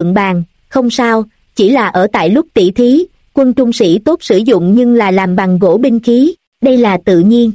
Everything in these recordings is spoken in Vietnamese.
luận bàn, không sao, chỉ là ở tại lúc tỷ thí, quân trung sĩ tốt sử dụng nhưng là làm bằng gỗ binh khí, đây là tự nhiên.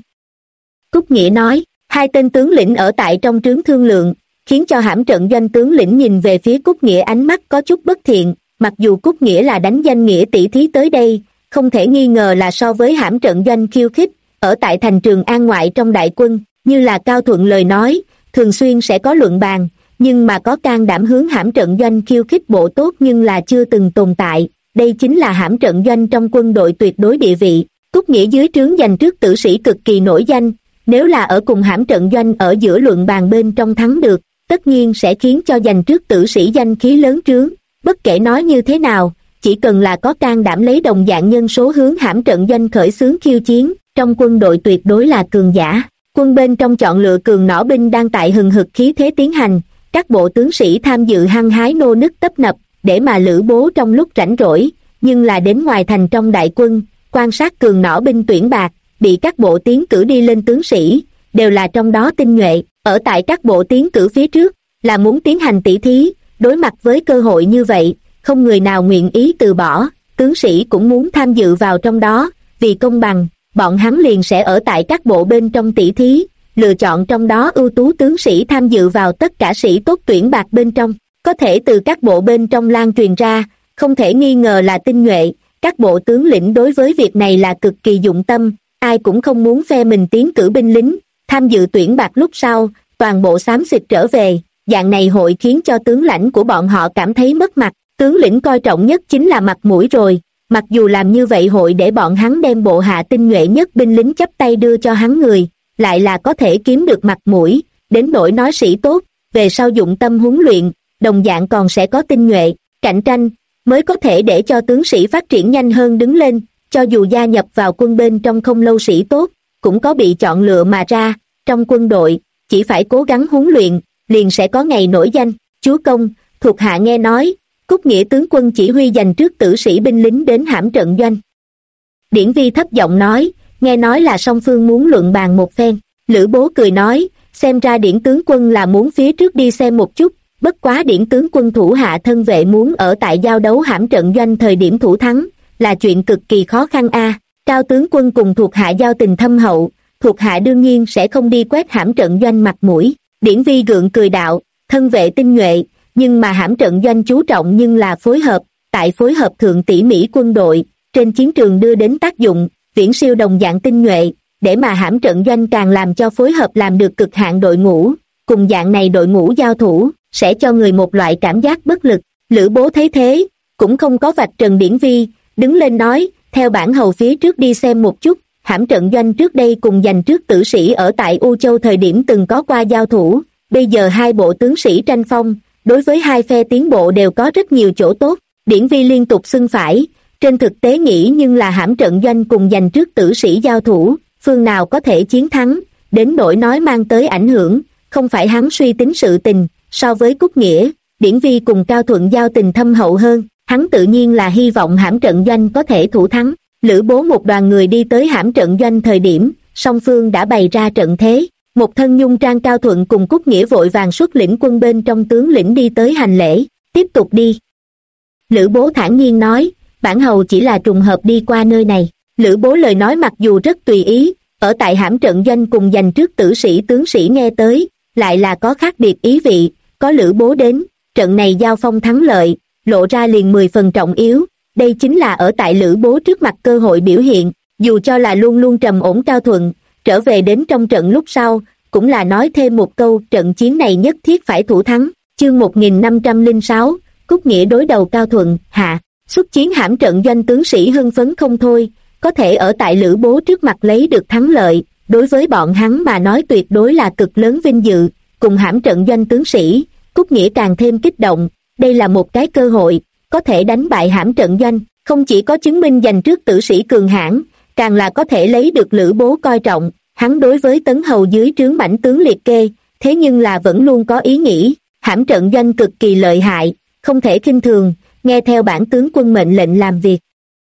Cúc Nghĩa nói, hai tên tướng lĩnh ở tại trong trướng thương lượng, khiến cho hãm trận doanh tướng lĩnh nhìn về phía Cúc Nghĩa ánh mắt có chút bất thiện, mặc dù Cúc Nghĩa là đánh danh nghĩa tỷ thí tới đây, không thể nghi ngờ là so với hãm trận doanh khiêu khích, ở tại thành Trường An ngoại trong đại quân, như là Cao Thuận lời nói, thường xuyên sẽ có luận bàn, nhưng mà có can đảm hướng hãm trận doanh khiêu khích bộ tốt nhưng là chưa từng tồn tại, đây chính là hãm trận doanh trong quân đội tuyệt đối địa vị. Cúc Nghĩa dưới trướng dành trước tử sĩ cực kỳ nổi danh, nếu là ở cùng hãm trận doanh ở giữa luận bàn bên trong thắng được, tất nhiên sẽ khiến cho dành trước tử sĩ danh khí lớn trướng, bất kể nói như thế nào, chỉ cần là có can đảm lấy đồng dạng nhân số hướng hãm trận doanh khởi xướng khiêu chiến, trong quân đội tuyệt đối là cường giả. Quân bên trong chọn lựa cường nỏ binh đang tại hừng hực khí thế tiến hành, các bộ tướng sĩ tham dự hăng hái nô nức tấp nập, để mà Lữ Bố trong lúc rảnh rỗi, nhưng là đến ngoài thành trong đại quân, quan sát cường nỏ binh tuyển bạc, bị các bộ tiến cử đi lên tướng sĩ, đều là trong đó tinh nhuệ, ở tại các bộ tiến cử phía trước, là muốn tiến hành tỷ thí, đối mặt với cơ hội như vậy, không người nào nguyện ý từ bỏ, tướng sĩ cũng muốn tham dự vào trong đó, vì công bằng, bọn hắn liền sẽ ở tại các bộ bên trong tỷ thí, lựa chọn trong đó ưu tú tướng sĩ tham dự vào tất cả sĩ tốt tuyển bạc bên trong, có thể từ các bộ bên trong lan truyền ra, không thể nghi ngờ là tinh nhuệ, các bộ tướng lĩnh đối với việc này là cực kỳ dụng tâm, ai cũng không muốn phe mình tiến cử binh lính, tham dự tuyển bạc lúc sau, toàn bộ xám xịt trở về, dạng này hội khiến cho tướng lãnh của bọn họ cảm thấy mất mặt, tướng lĩnh coi trọng nhất chính là mặt mũi rồi, mặc dù làm như vậy hội để bọn hắn đem bộ hạ tinh nhuệ nhất binh lính chắp tay đưa cho hắn người, lại là có thể kiếm được mặt mũi, đến nỗi nói sĩ tốt, về sau dụng tâm huấn luyện, đồng dạng còn sẽ có tinh nhuệ, cạnh tranh, mới có thể để cho tướng sĩ phát triển nhanh hơn đứng lên, cho dù gia nhập vào quân bên trong không lâu sĩ tốt, cũng có bị chọn lựa mà ra, trong quân đội, chỉ phải cố gắng huấn luyện, liền sẽ có ngày nổi danh. Chúa công, thuộc hạ nghe nói, Cúc Nghĩa tướng quân chỉ huy dành trước tử sĩ binh lính đến hãm trận doanh. Điển Vi thấp giọng nói, nghe nói là song phương muốn luận bàn một phen. Lữ Bố cười nói, xem ra Điển tướng quân là muốn phía trước đi xem một chút, bất quá Điển tướng quân thủ hạ thân vệ muốn ở tại giao đấu hãm trận doanh thời điểm thủ thắng, là chuyện cực kỳ khó khăn a. Cao tướng quân cùng thuộc hạ giao tình thâm hậu, thuộc hạ đương nhiên sẽ không đi quét hãm trận doanh mặt mũi. Điển Vi gượng cười đạo, thân vệ tinh nhuệ, nhưng mà hãm trận doanh chú trọng nhưng là phối hợp, tại phối hợp thượng tỉ mỉ quân đội, trên chiến trường đưa đến tác dụng, viễn siêu đồng dạng tinh nhuệ, để mà hãm trận doanh càng làm cho phối hợp làm được cực hạn đội ngũ, cùng dạng này đội ngũ giao thủ, sẽ cho người một loại cảm giác bất lực. Lữ Bố thấy thế, cũng không có vạch trần Điển Vi, đứng lên nói, theo bản hầu phía trước đi xem một chút, hãm trận doanh trước đây cùng dành trước tử sĩ ở tại U Châu thời điểm từng có qua giao thủ, bây giờ hai bộ tướng sĩ tranh phong, đối với hai phe tiến bộ đều có rất nhiều chỗ tốt. Điển Vi liên tục xưng phải, trên thực tế nghĩ nhưng là hãm trận doanh cùng dành trước tử sĩ giao thủ, phương nào có thể chiến thắng, đến nỗi nói mang tới ảnh hưởng, không phải hắn suy tính sự tình, so với Cúc Nghĩa, Điển Vi cùng Cao Thuận giao tình thâm hậu hơn, hắn tự nhiên là hy vọng hãm trận doanh có thể thủ thắng. Lữ Bố một đoàn người đi tới hãm trận doanh thời điểm, song phương đã bày ra trận thế, một thân nhung trang Cao Thuận cùng Cúc Nghĩa vội vàng xuất lĩnh quân bên trong tướng lĩnh đi tới hành lễ, tiếp tục đi. Lữ Bố thản nhiên nói, bản hầu chỉ là trùng hợp đi qua nơi này. Lữ Bố lời nói mặc dù rất tùy ý, ở tại hãm trận doanh cùng dành trước tử sĩ tướng sĩ nghe tới, lại là có khác biệt ý vị, có Lữ Bố đến, trận này giao phong thắng lợi, lộ ra liền 10 phần trọng yếu, đây chính là ở tại Lữ Bố trước mặt cơ hội biểu hiện, dù cho là luôn luôn trầm ổn Cao Thuận, trở về đến trong trận lúc sau, cũng là nói thêm một câu trận chiến này nhất thiết phải thủ thắng. Chương 1506, Cúc Nghĩa đối đầu Cao Thuận, hạ, xuất chiến hãm trận doanh tướng sĩ hưng phấn không thôi, có thể ở tại Lữ Bố trước mặt lấy được thắng lợi, đối với bọn hắn mà nói tuyệt đối là cực lớn vinh dự, cùng hãm trận doanh tướng sĩ, Cúc Nghĩa càng thêm kích động, đây là một cái cơ hội, có thể đánh bại hãm trận doanh, không chỉ có chứng minh dành trước tử sĩ cường hãn, càng là có thể lấy được Lữ Bố coi trọng, hắn đối với Tấn Hầu dưới trướng mãnh tướng liệt kê, thế nhưng là vẫn luôn có ý nghĩ, hãm trận doanh cực kỳ lợi hại, không thể khinh thường, nghe theo bản tướng quân mệnh lệnh làm việc.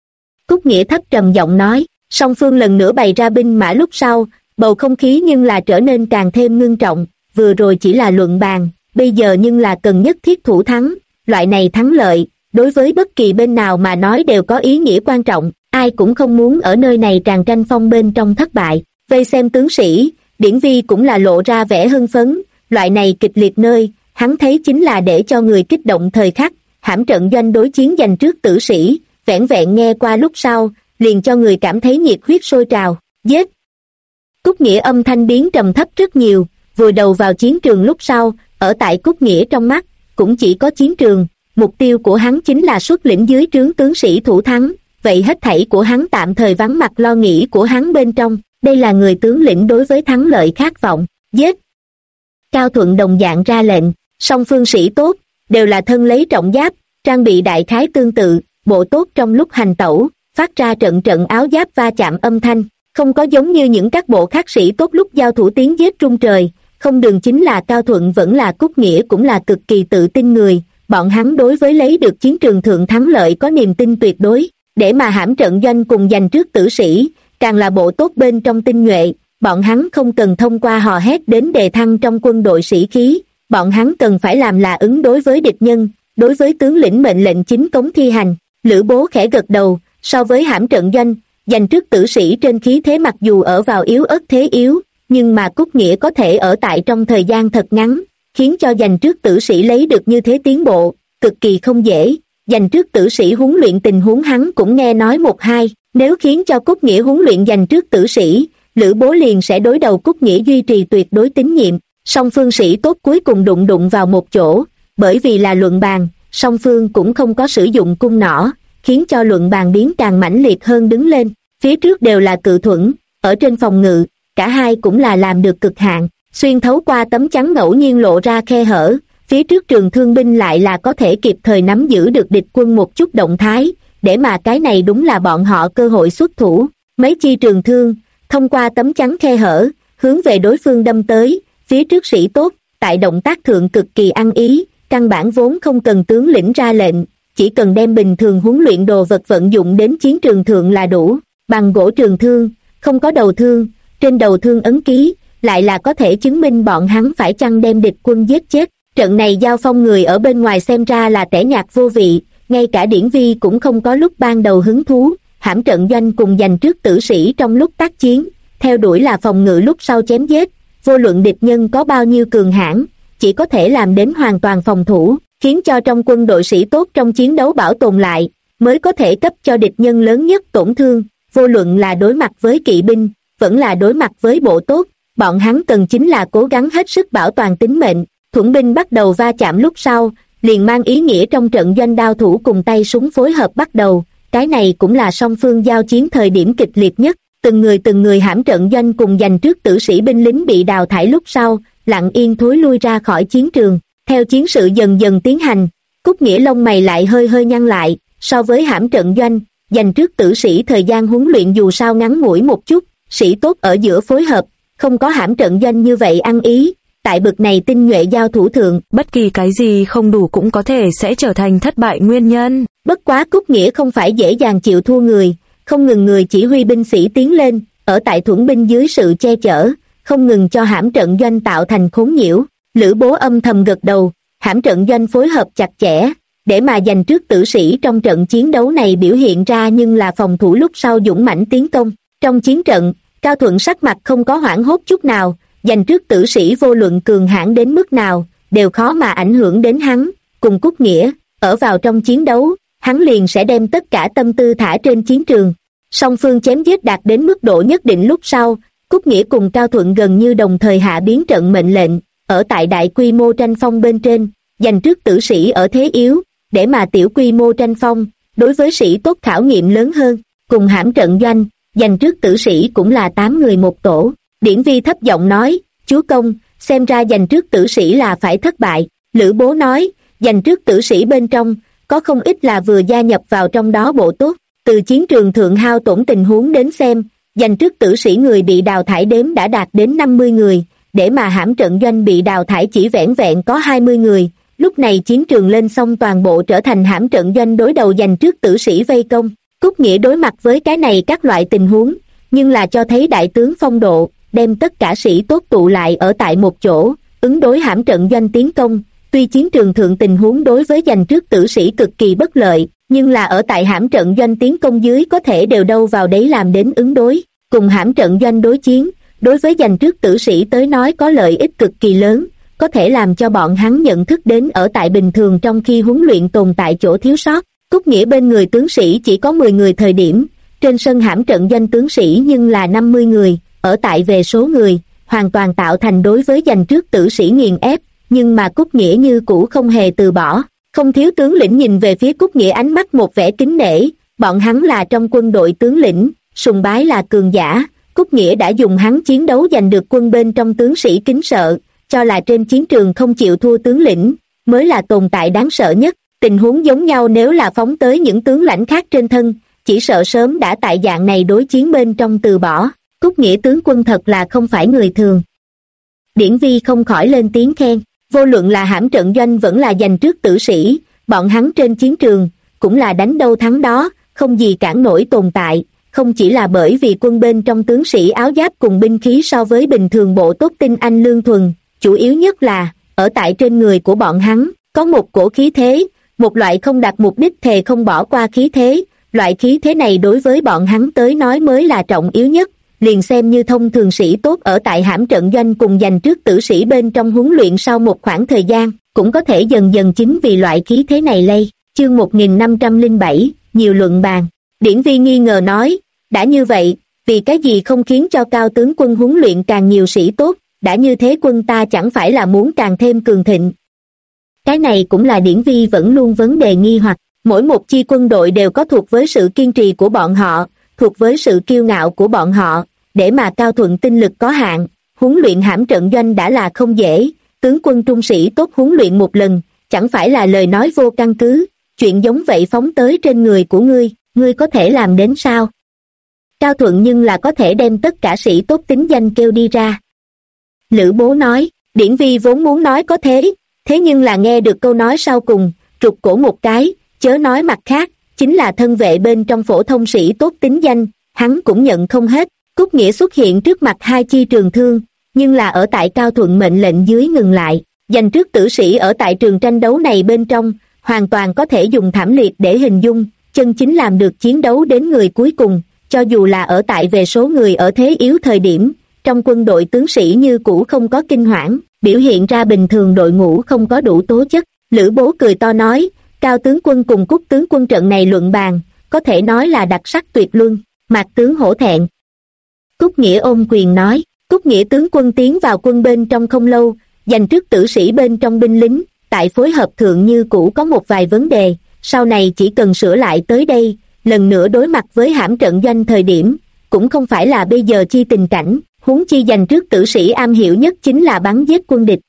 Cúc Nghĩa thấp trầm giọng nói, song phương lần nữa bày ra binh mã lúc sau, bầu không khí nhưng là trở nên càng thêm ngưng trọng, vừa rồi chỉ là luận bàn, bây giờ nhưng là cần nhất thiết thủ thắng, loại này thắng lợi, đối với bất kỳ bên nào mà nói đều có ý nghĩa quan trọng, ai cũng không muốn ở nơi này tràn tranh phong bên trong thất bại. Vây xem tướng sĩ, Điển Vi cũng là lộ ra vẻ hưng phấn, loại này kịch liệt nơi, hắn thấy chính là để cho người kích động thời khắc, hãm trận doanh đối chiến giành trước tử sĩ, vẻn vẹn nghe qua lúc sau, liền cho người cảm thấy nhiệt huyết sôi trào, giết. Cúc Nghĩa âm thanh biến trầm thấp rất nhiều, vừa đầu vào chiến trường lúc sau, ở tại Cúc Nghĩa trong mắt, cũng chỉ có chiến trường, mục tiêu của hắn chính là xuất lĩnh dưới trướng tướng sĩ thủ thắng, vậy hết thảy của hắn tạm thời vắng mặt lo nghĩ của hắn bên trong, đây là người tướng lĩnh đối với thắng lợi khát vọng, giết. Cao Thuận đồng dạng ra lệnh, song phương sĩ tốt, đều là thân lấy trọng giáp, trang bị đại khái tương tự, bộ tốt trong lúc hành tẩu, phát ra trận trận áo giáp va chạm âm thanh, không có giống như những các bộ khác sĩ tốt lúc giao thủ tiếng giết rung trời, không đường chính là Cao Thuận vẫn là Cúc Nghĩa cũng là cực kỳ tự tin người, bọn hắn đối với lấy được chiến trường thượng thắng lợi có niềm tin tuyệt đối, để mà hãm trận doanh cùng giành trước tử sĩ, càng là bộ tốt bên trong tinh nhuệ, bọn hắn không cần thông qua hò hét đến đề thăng trong quân đội sĩ khí, bọn hắn cần phải làm là ứng đối với địch nhân, đối với tướng lĩnh mệnh lệnh chính cống thi hành. Lữ Bố khẽ gật đầu, so với hãm trận doanh, giành trước tử sĩ trên khí thế mặc dù ở vào yếu ớt thế yếu, nhưng mà Cúc Nghĩa có thể ở tại trong thời gian thật ngắn, khiến cho giành trước tử sĩ lấy được như thế tiến bộ, cực kỳ không dễ. Giành trước tử sĩ huấn luyện tình huống hắn cũng nghe nói một hai, nếu khiến cho Cúc Nghĩa huấn luyện giành trước tử sĩ, Lữ Bố liền sẽ đối đầu Cúc Nghĩa duy trì tuyệt đối tín nhiệm. Song phương sĩ tốt cuối cùng đụng vào một chỗ, bởi vì là luận bàn, song phương cũng không có sử dụng cung nỏ, khiến cho luận bàn biến càng mãnh liệt hơn đứng lên. Phía trước đều là cự thuẫn, ở trên phòng ngự, cả hai cũng là làm được cực hạn, xuyên thấu qua tấm chắn ngẫu nhiên lộ ra khe hở, phía trước trường thương binh lại là có thể kịp thời nắm giữ được địch quân một chút động thái, để mà cái này đúng là bọn họ cơ hội xuất thủ. Mấy chi trường thương, thông qua tấm chắn khe hở, hướng về đối phương đâm tới, phía trước sĩ tốt, tại động tác thượng cực kỳ ăn ý, căn bản vốn không cần tướng lĩnh ra lệnh, chỉ cần đem bình thường huấn luyện đồ vật vận dụng đến chiến trường thượng là đủ. Bằng gỗ trường thương, không có đầu thương, trên đầu thương ấn ký, lại là có thể chứng minh bọn hắn phải chăng đem địch quân giết chết. Trận này giao phong người ở bên ngoài xem ra là tẻ nhạt vô vị, ngay cả Điển Vi cũng không có lúc ban đầu hứng thú, hãm trận doanh cùng giành trước tử sĩ trong lúc tác chiến, theo đuổi là phòng ngự lúc sau chém giết, vô luận địch nhân có bao nhiêu cường hãn, chỉ có thể làm đến hoàn toàn phòng thủ, khiến cho trong quân đội sĩ tốt trong chiến đấu bảo tồn lại, mới có thể cấp cho địch nhân lớn nhất tổn thương. Vô luận là đối mặt với kỵ binh, vẫn là đối mặt với bộ tốt, bọn hắn cần chính là cố gắng hết sức bảo toàn tính mệnh. Thuẫn binh bắt đầu va chạm lúc sau, liền mang ý nghĩa trong trận doanh đao thủ cùng tay súng phối hợp bắt đầu, cái này cũng là song phương giao chiến thời điểm kịch liệt nhất. Từng người hãm trận doanh cùng giành trước tử sĩ binh lính bị đào thải lúc sau, lặng yên thối lui ra khỏi chiến trường. Theo chiến sự dần dần tiến hành, Cúc Nghĩa lông mày lại hơi nhăn lại, so với hãm trận doanh, giành trước tử sĩ thời gian huấn luyện dù sao ngắn ngủi một chút, sĩ tốt ở giữa phối hợp, không có hãm trận doanh như vậy ăn ý, tại bực này tinh nhuệ giao thủ thượng. Bất kỳ cái gì không đủ cũng có thể sẽ trở thành thất bại nguyên nhân. Bất quá Cúc Nghĩa không phải dễ dàng chịu thua người, không ngừng người chỉ huy binh sĩ tiến lên, ở tại thuẫn binh dưới sự che chở, không ngừng cho hãm trận doanh tạo thành khốn nhiễu. Lữ Bố âm thầm gật đầu, hãm trận doanh phối hợp chặt chẽ, để mà giành trước tử sĩ trong trận chiến đấu này biểu hiện ra nhưng là phòng thủ lúc sau dũng mãnh tiến công. Trong chiến trận, Cao Thuận sắc mặt không có hoảng hốt chút nào, giành trước tử sĩ vô luận cường hãn đến mức nào, đều khó mà ảnh hưởng đến hắn. Cùng Cúc Nghĩa, ở vào trong chiến đấu, hắn liền sẽ đem tất cả tâm tư thả trên chiến trường. Song phương chém giết đạt đến mức độ nhất định lúc sau, Cúc Nghĩa cùng Cao Thuận gần như đồng thời hạ biến trận mệnh lệnh, ở tại đại quy mô tranh phong bên trên, giành trước tử sĩ ở thế yếu, để mà tiểu quy mô tranh phong, đối với sĩ tốt khảo nghiệm lớn hơn. Cùng hãm trận doanh, giành trước tử sĩ cũng là 8 người một tổ. Điển Vi thấp giọng nói, chúa công, xem ra giành trước tử sĩ là phải thất bại. Lữ Bố nói, giành trước tử sĩ bên trong, có không ít là vừa gia nhập vào trong đó bộ tốt. Từ chiến trường thượng hao tổn tình huống đến xem, giành trước tử sĩ người bị đào thải đếm đã đạt đến 50 người, để mà hãm trận doanh bị đào thải chỉ vẻn vẹn có 20 người. Lúc này chiến trường lên xong toàn bộ trở thành hãm trận doanh đối đầu giành trước tử sĩ vây công. Cúc Nghĩa đối mặt với cái này các loại tình huống, nhưng là cho thấy đại tướng phong độ, đem tất cả sĩ tốt tụ lại ở tại một chỗ, ứng đối hãm trận doanh tiến công. Tuy chiến trường thượng tình huống đối với giành trước tử sĩ cực kỳ bất lợi, nhưng là ở tại hãm trận doanh tiến công dưới có thể đều đâu vào đấy làm đến ứng đối. Cùng hãm trận doanh đối chiến, đối với giành trước tử sĩ tới nói có lợi ích cực kỳ lớn, có thể làm cho bọn hắn nhận thức đến ở tại bình thường trong khi huấn luyện tồn tại chỗ thiếu sót. Cúc Nghĩa bên người tướng sĩ chỉ có 10 người thời điểm, trên sân hãm trận doanh tướng sĩ nhưng là 50 người, ở tại về số người, hoàn toàn tạo thành đối với giành trước tử sĩ nghiền ép, nhưng mà Cúc Nghĩa như cũ không hề từ bỏ. Không thiếu tướng lĩnh nhìn về phía Cúc Nghĩa ánh mắt một vẻ kính nể, bọn hắn là trong quân đội tướng lĩnh, sùng bái là cường giả, Cúc Nghĩa đã dùng hắn chiến đấu giành được quân bên trong tướng sĩ kính sợ, cho là trên chiến trường không chịu thua tướng lĩnh, mới là tồn tại đáng sợ nhất. Tình huống giống nhau nếu là phóng tới những tướng lãnh khác trên thân, chỉ sợ sớm đã tại dạng này đối chiến bên trong từ bỏ. Cúc Nghĩa tướng quân thật là không phải người thường. Điển Vi không khỏi lên tiếng khen, vô luận là hãm trận doanh vẫn là giành trước tử sĩ, bọn hắn trên chiến trường, cũng là đánh đâu thắng đó, không gì cản nổi tồn tại, không chỉ là bởi vì quân bên trong tướng sĩ áo giáp cùng binh khí so với bình thường bộ tốt tinh anh lương thuần, chủ yếu nhất là, ở tại trên người của bọn hắn, có một cổ khí thế, một loại không đặt mục đích thề không bỏ qua khí thế, loại khí thế này đối với bọn hắn tới nói mới là trọng yếu nhất, liền xem như thông thường sĩ tốt ở tại hãm trận doanh cùng giành trước tử sĩ bên trong huấn luyện sau một khoảng thời gian, cũng có thể dần dần chính vì loại khí thế này lây. Chương 1507, nhiều luận bàn. Điển Vi nghi ngờ nói, đã như vậy, vì cái gì không khiến cho cao tướng quân huấn luyện càng nhiều sĩ tốt, đã như thế quân ta chẳng phải là muốn càng thêm cường thịnh. Cái này cũng là Điển Vi vẫn luôn vấn đề nghi hoặc, mỗi một chi quân đội đều có thuộc với sự kiên trì của bọn họ, thuộc với sự kiêu ngạo của bọn họ, để mà Cao Thuận tinh lực có hạn, huấn luyện hãm trận doanh đã là không dễ, tướng quân trung sĩ tốt huấn luyện một lần, chẳng phải là lời nói vô căn cứ, chuyện giống vậy phóng tới trên người của ngươi có thể làm đến sao? Cao Thuận nhưng là có thể đem tất cả sĩ tốt tính danh kêu đi ra. Lữ Bố nói, Điển Vi vốn muốn nói có thế nhưng là nghe được câu nói sau cùng, rụt cổ một cái, chớ nói mặt khác, chính là thân vệ bên trong phổ thông sĩ tốt tính danh, hắn cũng nhận không hết. Cúc Nghĩa xuất hiện trước mặt hai chi trường thương, nhưng là ở tại Cao Thuận mệnh lệnh dưới ngừng lại, giành trước tử sĩ ở tại trường tranh đấu này bên trong, hoàn toàn có thể dùng thảm liệt để hình dung, chân chính làm được chiến đấu đến người cuối cùng, cho dù là ở tại về số người ở thế yếu thời điểm, trong quân đội tướng sĩ như cũ không có kinh hoảng, biểu hiện ra bình thường đội ngũ không có đủ tố chất. Lữ Bố cười to nói, Cao tướng quân cùng Cúc tướng quân trận này luận bàn, có thể nói là đặc sắc tuyệt luân. Mạc tướng hổ thẹn. Cúc Nghĩa ôm quyền nói, Cúc Nghĩa tướng quân tiến vào quân bên trong không lâu, giành trước tử sĩ bên trong binh lính, tại phối hợp thượng như cũ có một vài vấn đề, sau này chỉ cần sửa lại tới đây, lần nữa đối mặt với hãm trận doanh thời điểm, cũng không phải là bây giờ chi tình cảnh, huống chi giành trước tử sĩ am hiểu nhất chính là bắn giết quân địch.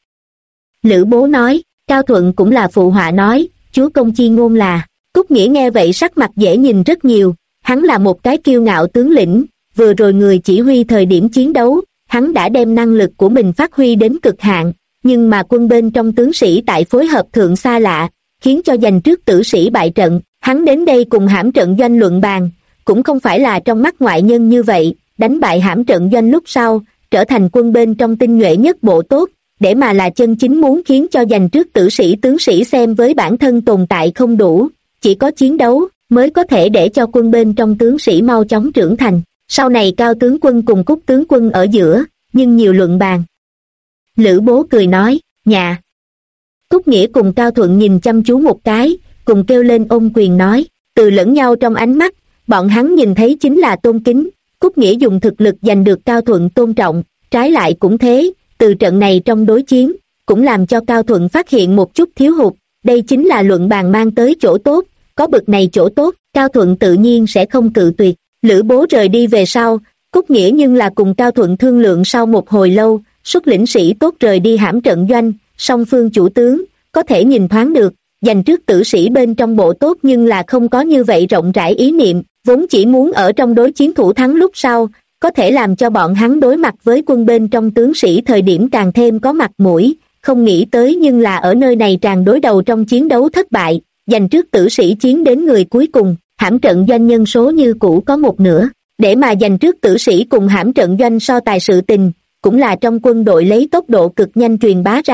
Lữ Bố nói, Cao Thuận cũng là phụ họa nói, chúa công chi ngôn là. Cúc Nghĩa nghe vậy sắc mặt dễ nhìn rất nhiều, hắn là một cái kiêu ngạo tướng lĩnh, vừa rồi người chỉ huy thời điểm chiến đấu, hắn đã đem năng lực của mình phát huy đến cực hạn, nhưng mà quân bên trong tướng sĩ tại phối hợp thượng xa lạ, khiến cho giành trước tử sĩ bại trận, hắn đến đây cùng hãm trận doanh luận bàn, cũng không phải là trong mắt ngoại nhân như vậy, đánh bại hãm trận doanh lúc sau, trở thành quân bên trong tinh nhuệ nhất bộ tốt, để mà là chân chính muốn khiến cho giành trước tử sĩ tướng sĩ xem với bản thân tồn tại không đủ, chỉ có chiến đấu mới có thể để cho quân bên trong tướng sĩ mau chóng trưởng thành. Sau này Cao tướng quân cùng Cúc tướng quân ở giữa, nhưng nhiều luận bàn. Lữ Bố cười nói, nhà. Cúc Nghĩa cùng Cao Thuận nhìn chăm chú một cái, cùng kêu lên ôm quyền nói, từ lẫn nhau trong ánh mắt, bọn hắn nhìn thấy chính là tôn kính. Cúc Nghĩa dùng thực lực giành được Cao Thuận tôn trọng, trái lại cũng thế, từ trận này trong đối chiến, cũng làm cho Cao Thuận phát hiện một chút thiếu hụt, đây chính là luận bàn mang tới chỗ tốt, có bực này chỗ tốt, Cao Thuận tự nhiên sẽ không cự tuyệt. Lữ Bố rời đi về sau, Cúc Nghĩa nhưng là cùng Cao Thuận thương lượng sau một hồi lâu, xuất lĩnh sĩ tốt rời đi hãm trận doanh, song phương chủ tướng, có thể nhìn thoáng được, giành trước tử sĩ bên trong bộ tốt nhưng là không có như vậy rộng rãi ý niệm, vốn chỉ muốn ở trong đối chiến thủ thắng lúc sau, có thể làm cho bọn hắn đối mặt với quân bên trong tướng sĩ thời điểm càng thêm có mặt mũi, không nghĩ tới nhưng là ở nơi này tràn đối đầu trong chiến đấu thất bại, giành trước tử sĩ chiến đến người cuối cùng, hãm trận doanh nhân số như cũ có một nửa, để mà giành trước tử sĩ cùng hãm trận doanh so tài sự tình, cũng là trong quân đội lấy tốc độ cực nhanh truyền bá ra,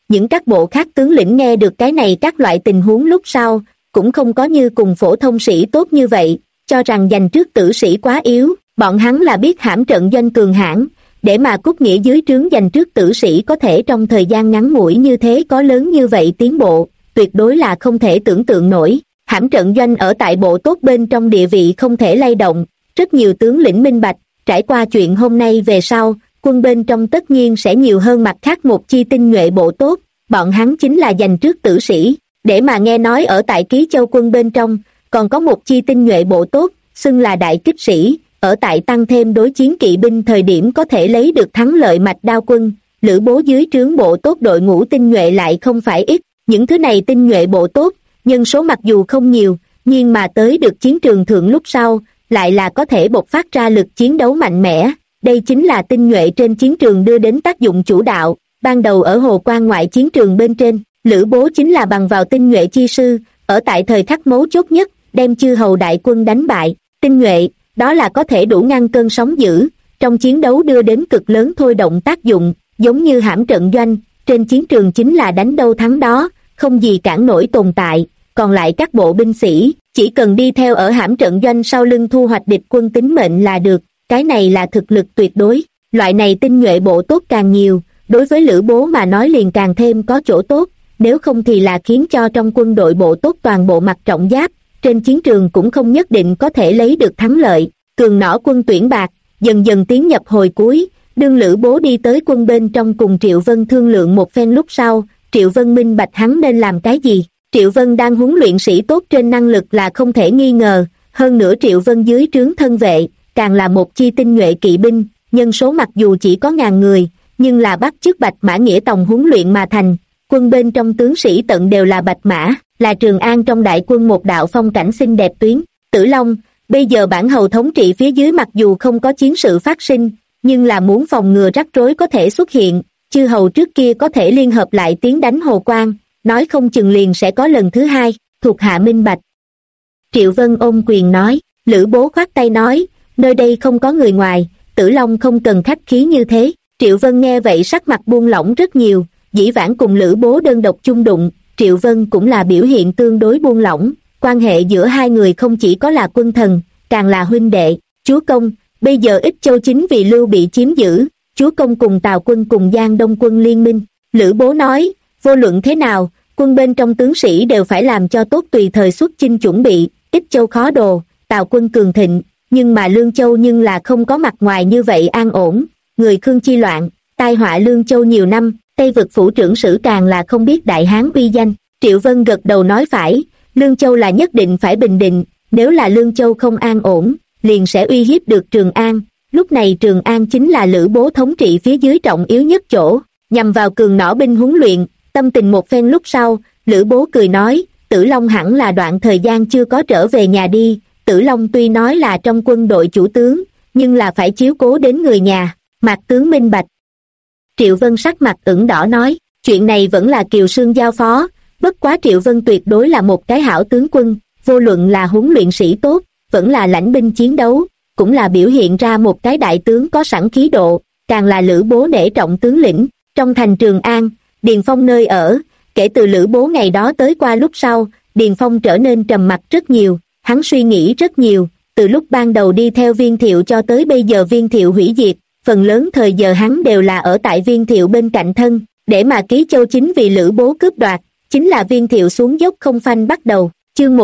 Những các bộ khác tướng lĩnh nghe được cái này các loại tình huống lúc sau, cũng không có như cùng phổ thông sĩ tốt như vậy, cho rằng giành trước tử sĩ quá yếu, bọn hắn là biết hãm trận doanh cường hãn, để mà Cúc Nghĩa dưới trướng giành trước tử sĩ có thể trong thời gian ngắn ngủi như thế có lớn như vậy tiến bộ, tuyệt đối là không thể tưởng tượng nổi. Hãm trận doanh ở tại bộ tốt bên trong địa vị không thể lay động, rất nhiều tướng lĩnh minh bạch, trải qua chuyện hôm nay về sau, quân bên trong tất nhiên sẽ nhiều hơn mặt khác một chi tinh nhuệ bộ tốt, bọn hắn chính là giành trước tử sĩ, để mà nghe nói ở tại Ký Châu quân bên trong, còn có một chi tinh nhuệ bộ tốt, xưng là đại kích sĩ, ở tại tăng thêm đối chiến kỵ binh thời điểm có thể lấy được thắng lợi mạch đao quân, Lữ Bố dưới trướng bộ tốt đội ngũ tinh nhuệ lại không phải ít, những thứ này tinh nhuệ bộ tốt, nhân số mặc dù không nhiều, nhưng mà tới được chiến trường thượng lúc sau, lại là có thể bộc phát ra lực chiến đấu mạnh mẽ, đây chính là tinh nhuệ trên chiến trường đưa đến tác dụng chủ đạo, ban đầu ở Hồ Quan ngoại chiến trường bên trên, Lữ Bố chính là bằng vào tinh nhuệ chi sư, ở tại thời khắc mấu chốt nhất, đem chư hầu đại quân đánh bại, tinh nhuệ, đó là có thể đủ ngăn cơn sóng dữ, trong chiến đấu đưa đến cực lớn thôi động tác dụng, giống như hãm trận doanh, trên chiến trường chính là đánh đâu thắng đó, không gì cản nổi tồn tại, còn lại các bộ binh sĩ, chỉ cần đi theo ở hãm trận doanh sau lưng thu hoạch địch quân tính mệnh là được, cái này là thực lực tuyệt đối, loại này tinh nhuệ bộ tốt càng nhiều, đối với Lữ Bố mà nói liền càng thêm có chỗ tốt, nếu không thì là khiến cho trong quân đội bộ tốt toàn bộ mặc trọng giáp, trên chiến trường cũng không nhất định có thể lấy được thắng lợi, cường nỏ quân tuyển bạc, dần dần tiến nhập hồi cuối, đương Lữ Bố đi tới quân bên trong cùng Triệu Vân thương lượng một phen lúc sau, Triệu Vân minh bạch hắn nên làm cái gì. Triệu Vân đang huấn luyện sĩ tốt trên năng lực là không thể nghi ngờ, hơn nữa Triệu Vân dưới trướng thân vệ, càng là một chi tinh nhuệ kỵ binh, nhân số mặc dù chỉ có 1000 người, nhưng là bắt chước Bạch Mã Nghĩa Tòng huấn luyện mà thành, quân bên trong tướng sĩ tận đều là Bạch Mã, là Trường An trong đại quân một đạo phong cảnh xinh đẹp tuyến. Tử Long, bây giờ bản hầu thống trị phía dưới mặc dù không có chiến sự phát sinh, nhưng là muốn phòng ngừa rắc rối có thể xuất hiện, chư hầu trước kia có thể liên hợp lại tiến đánh Hồ Quan, nói không chừng liền sẽ có lần thứ hai, thuộc hạ minh bạch. Triệu Vân ôm quyền nói, Lữ Bố khoát tay nói, nơi đây không có người ngoài, Tử Long không cần khách khí như thế. Triệu Vân nghe vậy sắc mặt buông lỏng rất nhiều, dĩ vãng cùng Lữ Bố đơn độc chung đụng, Triệu Vân cũng là biểu hiện tương đối buông lỏng, quan hệ giữa hai người không chỉ có là quân thần, càng là huynh đệ. Chúa công, bây giờ Ích Châu chính vì Lưu bị chiếm giữ, chúa công cùng Tào quân cùng Giang Đông quân liên minh. Lữ Bố nói, vô luận thế nào, quân bên trong tướng sĩ đều phải làm cho tốt tùy thời xuất chinh chuẩn bị, Ích Châu khó đồ, Tào quân cường thịnh, nhưng mà Lương Châu nhưng là không có mặt ngoài như vậy an ổn, người Khương chi loạn, tai họa Lương Châu nhiều năm, Tây vực phủ trưởng sử càng là không biết đại hán uy danh. Triệu Vân gật đầu nói phải, Lương Châu là nhất định phải bình định, nếu là Lương Châu không an ổn, liền sẽ uy hiếp được Trường An, lúc này Trường An chính là Lữ Bố thống trị phía dưới trọng yếu nhất chỗ, nhằm vào cường nỏ binh huấn luyện, tâm tình một phen lúc sau, Lữ Bố cười nói, Tử Long hẳn là đoạn thời gian chưa có trở về nhà đi, Tử Long tuy nói là trong quân đội chủ tướng, nhưng là phải chiếu cố đến người nhà, Mạc tướng minh bạch. Triệu Vân sắc mặt ửng đỏ nói, chuyện này vẫn là Kiều Sương giao phó, bất quá Triệu Vân tuyệt đối là một cái hảo tướng quân, vô luận là huấn luyện sĩ tốt, vẫn là lãnh binh chiến đấu, cũng là biểu hiện ra một cái đại tướng có sẵn khí độ, càng là Lữ Bố nể trọng tướng lĩnh. Trong thành Trường An, Điền Phong nơi ở, kể từ Lữ Bố ngày đó tới qua lúc sau, Điền Phong trở nên trầm mặc rất nhiều, hắn suy nghĩ rất nhiều, từ lúc ban đầu đi theo Viên Thiệu cho tới bây giờ Viên Thiệu hủy diệt, phần lớn thời giờ hắn đều là ở tại Viên Thiệu bên cạnh thân, để mà Ký Châu chính vì Lữ Bố cướp đoạt, chính là Viên Thiệu xuống dốc không phanh bắt đầu. Chương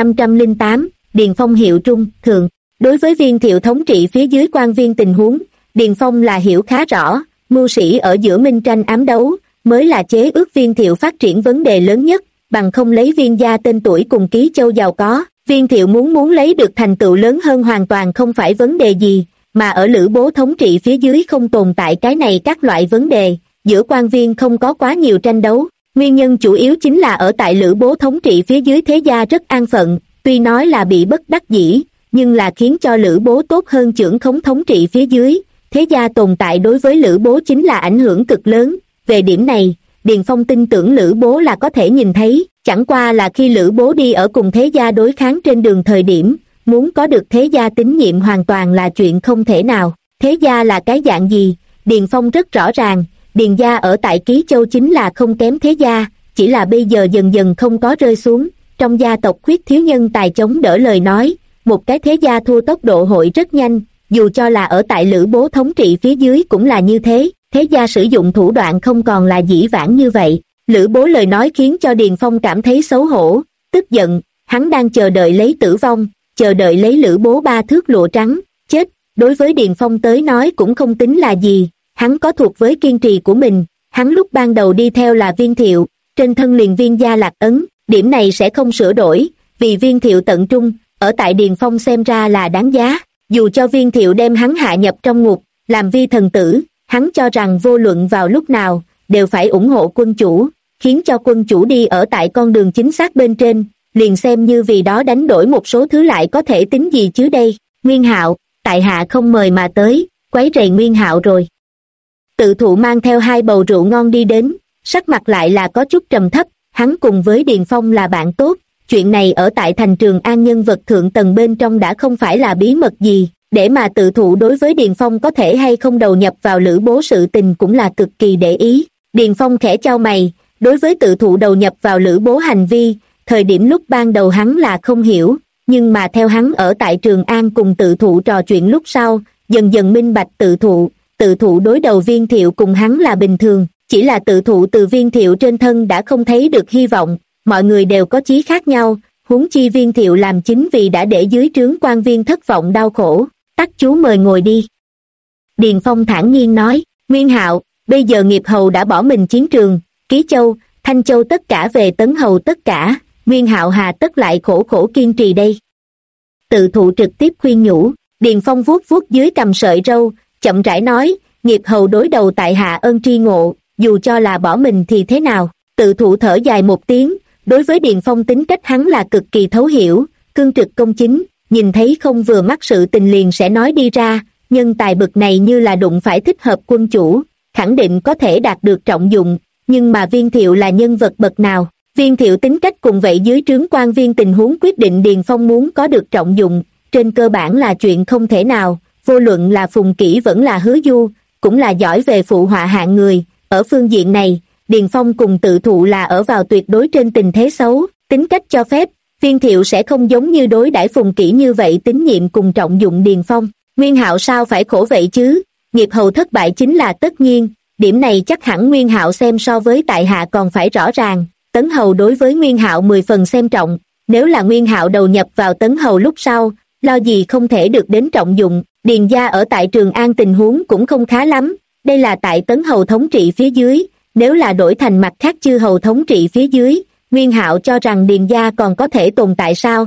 1508, Điền Phong hiệu trung, thường. Đối với Viên Thiệu thống trị phía dưới quan viên tình huống, Điền Phong là hiểu khá rõ, mưu sĩ ở giữa minh tranh ám đấu, mới là chế ước Viên Thiệu phát triển vấn đề lớn nhất, bằng không lấy Viên gia tên tuổi cùng Ký Châu giàu có, Viên Thiệu muốn lấy được thành tựu lớn hơn hoàn toàn không phải vấn đề gì, mà ở Lữ Bố thống trị phía dưới không tồn tại cái này các loại vấn đề, giữa quan viên không có quá nhiều tranh đấu. Nguyên nhân chủ yếu chính là ở tại Lữ Bố thống trị phía dưới thế gia rất an phận, tuy nói là bị bất đắc dĩ, nhưng là khiến cho Lữ Bố tốt hơn chưởng khống thống trị phía dưới, thế gia tồn tại đối với Lữ Bố chính là ảnh hưởng cực lớn, về điểm này, Điền Phong tin tưởng Lữ Bố là có thể nhìn thấy, chẳng qua là khi Lữ Bố đi ở cùng thế gia đối kháng trên đường thời điểm, muốn có được thế gia tín nhiệm hoàn toàn là chuyện không thể nào, thế gia là cái dạng gì, Điền Phong rất rõ ràng, Điền gia ở tại Ký Châu chính là không kém thế gia, chỉ là bây giờ dần dần không có rơi xuống, trong gia tộc khuyết thiếu nhân tài chống đỡ lời nói, một cái thế gia thua tốc độ hội rất nhanh, dù cho là ở tại Lữ Bố thống trị phía dưới cũng là như thế, thế gia sử dụng thủ đoạn không còn là dĩ vãng như vậy. Lữ Bố lời nói khiến cho Điền Phong cảm thấy xấu hổ, tức giận, hắn đang chờ đợi lấy tử vong, chờ đợi lấy Lữ Bố 3 thước lụa trắng, chết, đối với Điền Phong tới nói cũng không tính là gì, hắn có thuộc với kiên trì của mình, hắn lúc ban đầu đi theo là Viên Thiệu, trên thân liền Viên gia lạc ấn, điểm này sẽ không sửa đổi, vì Viên Thiệu tận trung, ở tại Điền Phong xem ra là đáng giá, dù cho Viên Thiệu đem hắn hạ nhập trong ngục, làm vi thần tử, hắn cho rằng vô luận vào lúc nào, đều phải ủng hộ quân chủ, khiến cho quân chủ đi ở tại con đường chính xác bên trên, liền xem như vì đó đánh đổi một số thứ lại có thể tính gì chứ đây. Nguyên Hạo, tại hạ không mời mà tới, quấy rầy Nguyên Hạo rồi. Tự thụ mang theo 2 bầu rượu ngon đi đến, sắc mặt lại là có chút trầm thấp, hắn cùng với Điền Phong là bạn tốt, chuyện này ở tại thành Trường An nhân vật thượng tầng bên trong đã không phải là bí mật gì, để mà tự thụ đối với Điền Phong có thể hay không đầu nhập vào Lữ Bố sự tình cũng là cực kỳ để ý. Điền Phong khẽ chau mày, đối với tự thụ đầu nhập vào Lữ Bố hành vi, thời điểm lúc ban đầu hắn là không hiểu, nhưng mà theo hắn ở tại Trường An cùng tự thụ trò chuyện lúc sau, dần dần minh bạch tự thụ đối đầu Viên Thiệu cùng hắn là bình thường, chỉ là tự thụ từ Viên Thiệu trên thân đã không thấy được hy vọng, mọi người đều có chí khác nhau, huống chi Viên Thiệu làm chính vì đã để dưới trướng quan viên thất vọng đau khổ, tắc chú mời ngồi đi. Điền Phong thản nhiên nói, Nguyên Hạo, bây giờ nghiệp hầu đã bỏ mình chiến trường, Ký Châu, Thanh Châu tất cả về Tấn Hầu tất cả, Nguyên Hạo hà tất lại khổ khổ kiên trì đây. Tự thụ trực tiếp khuyên nhủ, Điền Phong vuốt vuốt dưới cằm sợi râu, chậm rãi nói, nghiệp hầu đối đầu tại hạ ơn tri ngộ, dù cho là bỏ mình thì thế nào. Tự thụ thở dài một tiếng, đối với Điền Phong tính cách hắn là cực kỳ thấu hiểu, cương trực công chính, nhìn thấy không vừa mắt sự tình liền sẽ nói đi ra, nhân tài bực này như là đụng phải thích hợp quân chủ, khẳng định có thể đạt được trọng dụng, nhưng mà Viên Thiệu là nhân vật bậc nào? Viên Thiệu tính cách cùng vậy dưới trướng quan viên tình huống quyết định Điền Phong muốn có được trọng dụng, trên cơ bản là chuyện không thể nào, vô luận là Phùng Kỷ vẫn là Hứa Du, cũng là giỏi về phụ họa hạng người, ở phương diện này, Điền Phong cùng tự thụ là ở vào tuyệt đối trên tình thế xấu, tính cách cho phép, Viên Thiệu sẽ không giống như đối đãi Phùng Kỷ như vậy tín nhiệm cùng trọng dụng Điền Phong. Nguyên Hạo sao phải khổ vậy chứ, nghiệp hầu thất bại chính là tất nhiên, điểm này chắc hẳn Nguyên Hạo xem so với tại hạ còn phải rõ ràng. Tấn Hầu đối với Nguyên Hạo 10 phần xem trọng, nếu là Nguyên Hạo đầu nhập vào Tấn Hầu lúc sau, lo gì không thể được đến trọng dụng. Điền gia ở tại Trường An tình huống cũng không khá lắm, đây là tại Tấn Hầu thống trị phía dưới, nếu là đổi thành mặt khác chư hầu thống trị phía dưới, Nguyên Hạo cho rằng Điền gia còn có thể tồn tại sao?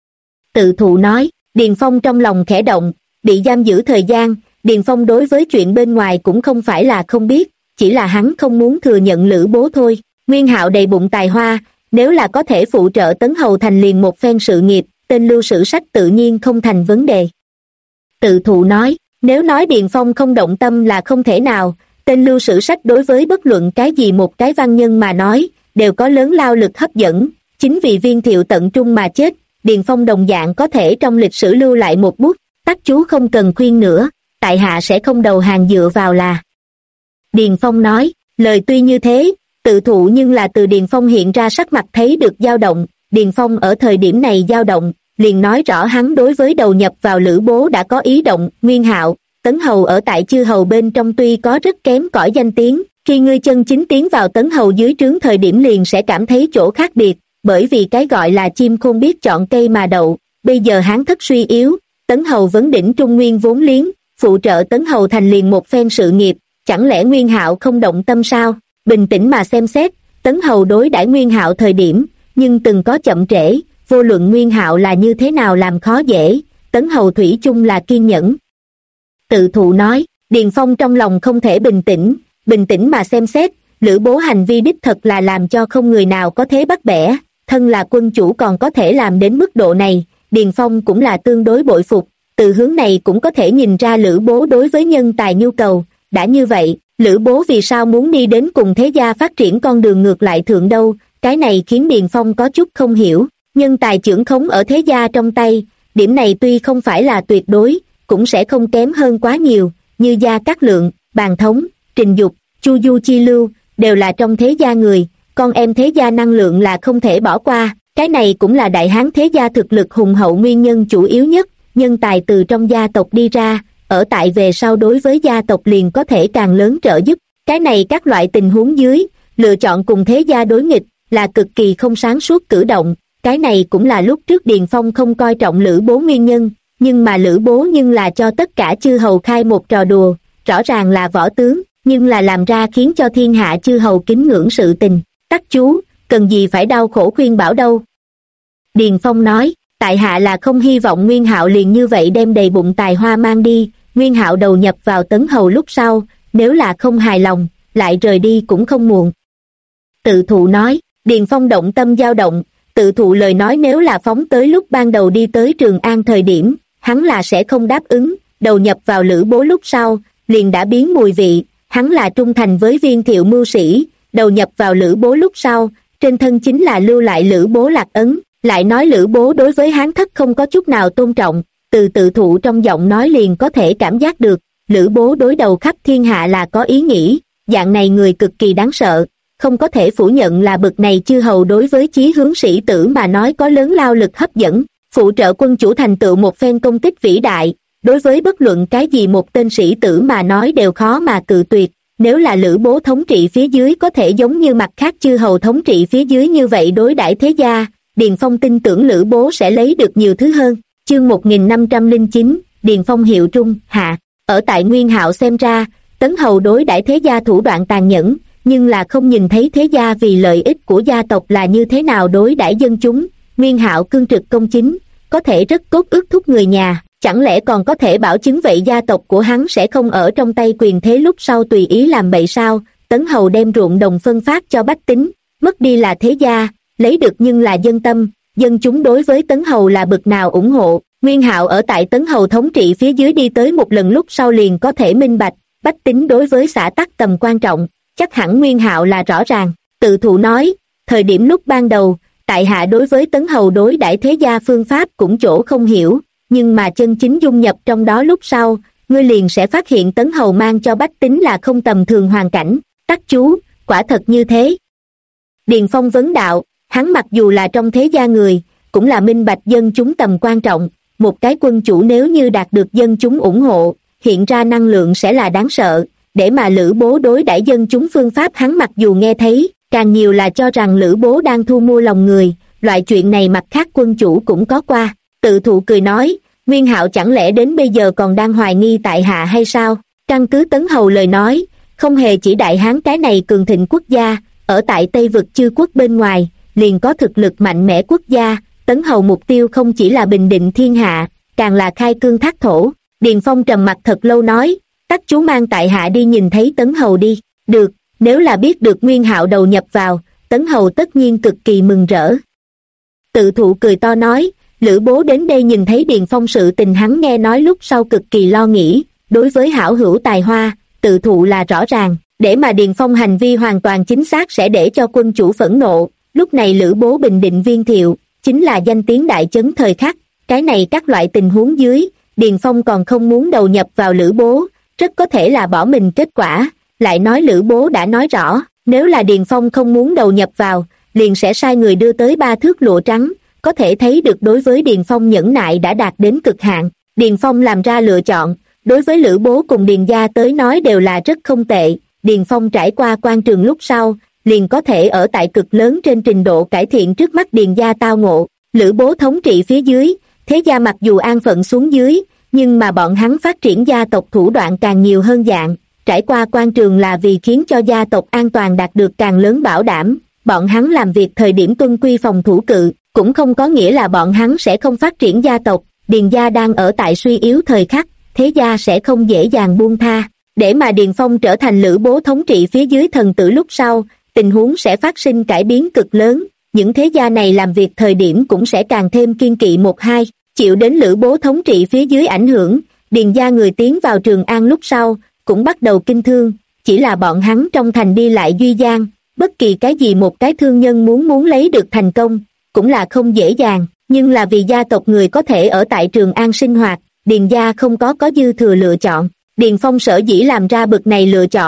Tự thụ nói, Điền Phong trong lòng khẽ động, bị giam giữ thời gian, Điền Phong đối với chuyện bên ngoài cũng không phải là không biết, chỉ là hắn không muốn thừa nhận Lữ Bố thôi. Nguyên Hạo đầy bụng tài hoa, nếu là có thể phụ trợ Tấn Hầu thành liền một phen sự nghiệp, tên lưu sử sách tự nhiên không thành vấn đề. Tự thụ nói, nếu nói Điền Phong không động tâm là không thể nào, tên lưu sử sách đối với bất luận cái gì một cái văn nhân mà nói, đều có lớn lao lực hấp dẫn, chính vì Viên Thiệu tận trung mà chết, Điền Phong đồng dạng có thể trong lịch sử lưu lại một bút, tắc chú không cần khuyên nữa, tại hạ sẽ không đầu hàng dựa vào là. Điền Phong nói, lời tuy như thế, tự thụ nhưng là từ Điền Phong hiện ra sắc mặt thấy được dao động, Điền Phong ở thời điểm này dao động, liền nói rõ hắn đối với đầu nhập vào Lữ Bố đã có ý động. Nguyên Hạo, Tấn Hầu ở tại chư hầu bên trong tuy có rất kém cỏi danh tiếng, khi ngươi chân chính tiến vào Tấn Hầu dưới trướng thời điểm liền sẽ cảm thấy chỗ khác biệt, bởi vì cái gọi là chim khôn biết chọn cây mà đậu, bây giờ hắn thất suy yếu, Tấn Hầu vấn đỉnh trung nguyên vốn liếng, phụ trợ Tấn Hầu thành liền một phen sự nghiệp, chẳng lẽ Nguyên Hạo không động tâm sao? Bình tĩnh mà xem xét, Tấn Hầu đối đãi Nguyên Hạo thời điểm, nhưng từng có chậm trễ, vô luận Nguyên Hạo là như thế nào làm khó dễ, Tấn Hầu thủy chung là kiên nhẫn. Tự thụ nói, Điền Phong trong lòng không thể bình tĩnh mà xem xét, Lữ Bố hành vi đích thật là làm cho không người nào có thế bắt bẻ, thân là quân chủ còn có thể làm đến mức độ này, Điền Phong cũng là tương đối bội phục, từ hướng này cũng có thể nhìn ra Lữ Bố đối với nhân tài nhu cầu, đã như vậy, Lữ Bố vì sao muốn đi đến cùng thế gia phát triển con đường ngược lại thượng đâu, cái này khiến Điền Phong có chút không hiểu, nhân tài chưởng khống ở thế gia trong tay, điểm này tuy không phải là tuyệt đối, cũng sẽ không kém hơn quá nhiều, như Gia Cát Lượng, Bàn Thống, Trình Dục, chu du chi lưu, đều là trong thế gia người, con em thế gia năng lượng là không thể bỏ qua, cái này cũng là đại hán thế gia thực lực hùng hậu nguyên nhân chủ yếu nhất, nhân tài từ trong gia tộc đi ra, ở tại về sau đối với gia tộc liền có thể càng lớn trợ giúp, cái này các loại tình huống dưới, lựa chọn cùng thế gia đối nghịch, là cực kỳ không sáng suốt cử động, cái này cũng là lúc trước Điền Phong không coi trọng Lữ Bố nguyên nhân, nhưng mà Lữ Bố nhưng là cho tất cả chư hầu khai một trò đùa, rõ ràng là võ tướng, nhưng là làm ra khiến cho thiên hạ chư hầu kính ngưỡng sự tình, Tắc chú, cần gì phải đau khổ khuyên bảo đâu. Điền Phong nói, tại hạ là không hy vọng Nguyên Hạo liền như vậy đem đầy bụng tài hoa mang đi, Nguyên Hạo đầu nhập vào Tấn Hầu lúc sau, nếu là không hài lòng, lại rời đi cũng không muộn. Tự thụ nói, Điền Phong động tâm dao động, tự thụ lời nói nếu là phóng tới lúc ban đầu đi tới Trường An thời điểm, hắn là sẽ không đáp ứng, đầu nhập vào Lữ Bố lúc sau, liền đã biến mùi vị, hắn là trung thành với Viên Thiệu mưu sĩ, đầu nhập vào Lữ Bố lúc sau, trên thân chính là lưu lại Lữ Bố lạc ấn, lại nói Lữ Bố đối với Hán thất không có chút nào tôn trọng, từ tự thụ trong giọng nói liền có thể cảm giác được, Lữ Bố đối đầu khắp thiên hạ là có ý nghĩ, dạng này người cực kỳ đáng sợ, không có thể phủ nhận là bực này chư hầu đối với chí hướng sĩ tử mà nói có lớn lao lực hấp dẫn, phụ trợ quân chủ thành tựu một phen công tích vĩ đại, đối với bất luận cái gì một tên sĩ tử mà nói đều khó mà cự tuyệt, nếu là Lữ Bố thống trị phía dưới có thể giống như mặt khác chư hầu thống trị phía dưới như vậy đối đãi thế gia, Điền Phong tin tưởng Lữ Bố sẽ lấy được nhiều thứ hơn. Chương 1509, Điền Phong hiệu trung, hạ, ở tại Nguyên Hạo xem ra, Tấn Hầu đối đãi thế gia thủ đoạn tàn nhẫn, nhưng là không nhìn thấy thế gia vì lợi ích của gia tộc là như thế nào đối đãi dân chúng, Nguyên Hạo cương trực công chính, có thể rất cốt ước thúc người nhà, chẳng lẽ còn có thể bảo chứng vậy gia tộc của hắn sẽ không ở trong tay quyền thế lúc sau tùy ý làm bậy sao? Tấn Hầu đem ruộng đồng phân phát cho bách tính, mất đi là thế gia, lấy được nhưng là dân tâm, dân chúng đối với Tấn Hầu là bực nào ủng hộ. Nguyên Hạo ở tại Tấn Hầu thống trị phía dưới đi tới một lần lúc sau liền có thể minh bạch, bách tính đối với xã tắc tầm quan trọng, chắc hẳn Nguyên Hạo là rõ ràng. Tự thụ nói, thời điểm lúc ban đầu, tại hạ đối với Tấn Hầu đối đãi thế gia phương pháp cũng chỗ không hiểu, nhưng mà chân chính dung nhập trong đó lúc sau, ngươi liền sẽ phát hiện Tấn Hầu mang cho bách tính là không tầm thường hoàn cảnh. Tắc chú, quả thật như thế. Điền Phong vấn đạo, hắn mặc dù là trong thế gia người, cũng là minh bạch dân chúng tầm quan trọng, một cái quân chủ nếu như đạt được dân chúng ủng hộ, hiện ra năng lượng sẽ là đáng sợ, để mà Lữ Bố đối đãi dân chúng phương pháp hắn mặc dù nghe thấy, càng nhiều là cho rằng Lữ Bố đang thu mua lòng người, loại chuyện này mặt khác quân chủ cũng có qua. Tự thụ cười nói, Nguyên Hạo chẳng lẽ đến bây giờ còn đang hoài nghi tại hạ hay sao? Căn cứ Tấn Hầu lời nói, không hề chỉ Đại Hán cái này cường thịnh quốc gia, ở tại Tây vực chư quốc bên ngoài, liền có thực lực mạnh mẽ quốc gia, Tấn Hầu mục tiêu không chỉ là bình định thiên hạ, càng là khai cương thác thổ. Điền Phong trầm mặt thật lâu nói, Tắc chú mang tại hạ đi nhìn thấy Tấn Hầu đi. Được, nếu là biết được Nguyên Hạo đầu nhập vào, Tấn Hầu tất nhiên cực kỳ mừng rỡ. Tự thụ cười to nói, Lữ Bố đến đây nhìn thấy Điền Phong sự tình hắn nghe nói lúc sau cực kỳ lo nghĩ, đối với hảo hữu tài hoa, tự thụ là rõ ràng, để mà Điền Phong hành vi hoàn toàn chính xác sẽ để cho quân chủ phẫn nộ, lúc này Lữ Bố bình định Viên Thiệu, chính là danh tiếng đại chấn thời khắc, cái này các loại tình huống dưới, Điền Phong còn không muốn đầu nhập vào Lữ Bố, rất có thể là bỏ mình kết quả, lại nói Lữ Bố đã nói rõ, nếu là Điền Phong không muốn đầu nhập vào, liền sẽ sai người đưa tới 3 thước lụa trắng, có thể thấy được đối với Điền Phong nhẫn nại đã đạt đến cực hạn. Điền Phong làm ra lựa chọn, đối với Lữ Bố cùng Điền gia tới nói đều là rất không tệ, Điền Phong trải qua quan trường lúc sau, liền có thể ở tại cực lớn trên trình độ cải thiện trước mắt Điền gia tao ngộ. Lữ Bố thống trị phía dưới, thế gia mặc dù an phận xuống dưới, nhưng mà bọn hắn phát triển gia tộc thủ đoạn càng nhiều hơn dạng, trải qua quan trường là vì khiến cho gia tộc an toàn đạt được càng lớn bảo đảm, bọn hắn làm việc thời điểm tuân quy phòng thủ cự, cũng không có nghĩa là bọn hắn sẽ không phát triển gia tộc. Điền gia đang ở tại suy yếu thời khắc, thế gia sẽ không dễ dàng buông tha, để mà Điền Phong trở thành Lữ Bố thống trị phía dưới thần tử lúc sau, tình huống sẽ phát sinh cải biến cực lớn, những thế gia này làm việc thời điểm cũng sẽ càng thêm kiên kỵ một hai, chịu đến Lữ Bố thống trị phía dưới ảnh hưởng, Điền gia người tiến vào Trường An lúc sau, cũng bắt đầu kinh thương, chỉ là bọn hắn trong thành đi lại duy gian, bất kỳ cái gì một cái thương nhân muốn lấy được thành công, cũng là không dễ dàng, nhưng là vì gia tộc người có thể ở tại Trường An sinh hoạt, Điền gia không có dư thừa lựa chọn. Điền Phong sở dĩ làm ra bực này lựa chọn,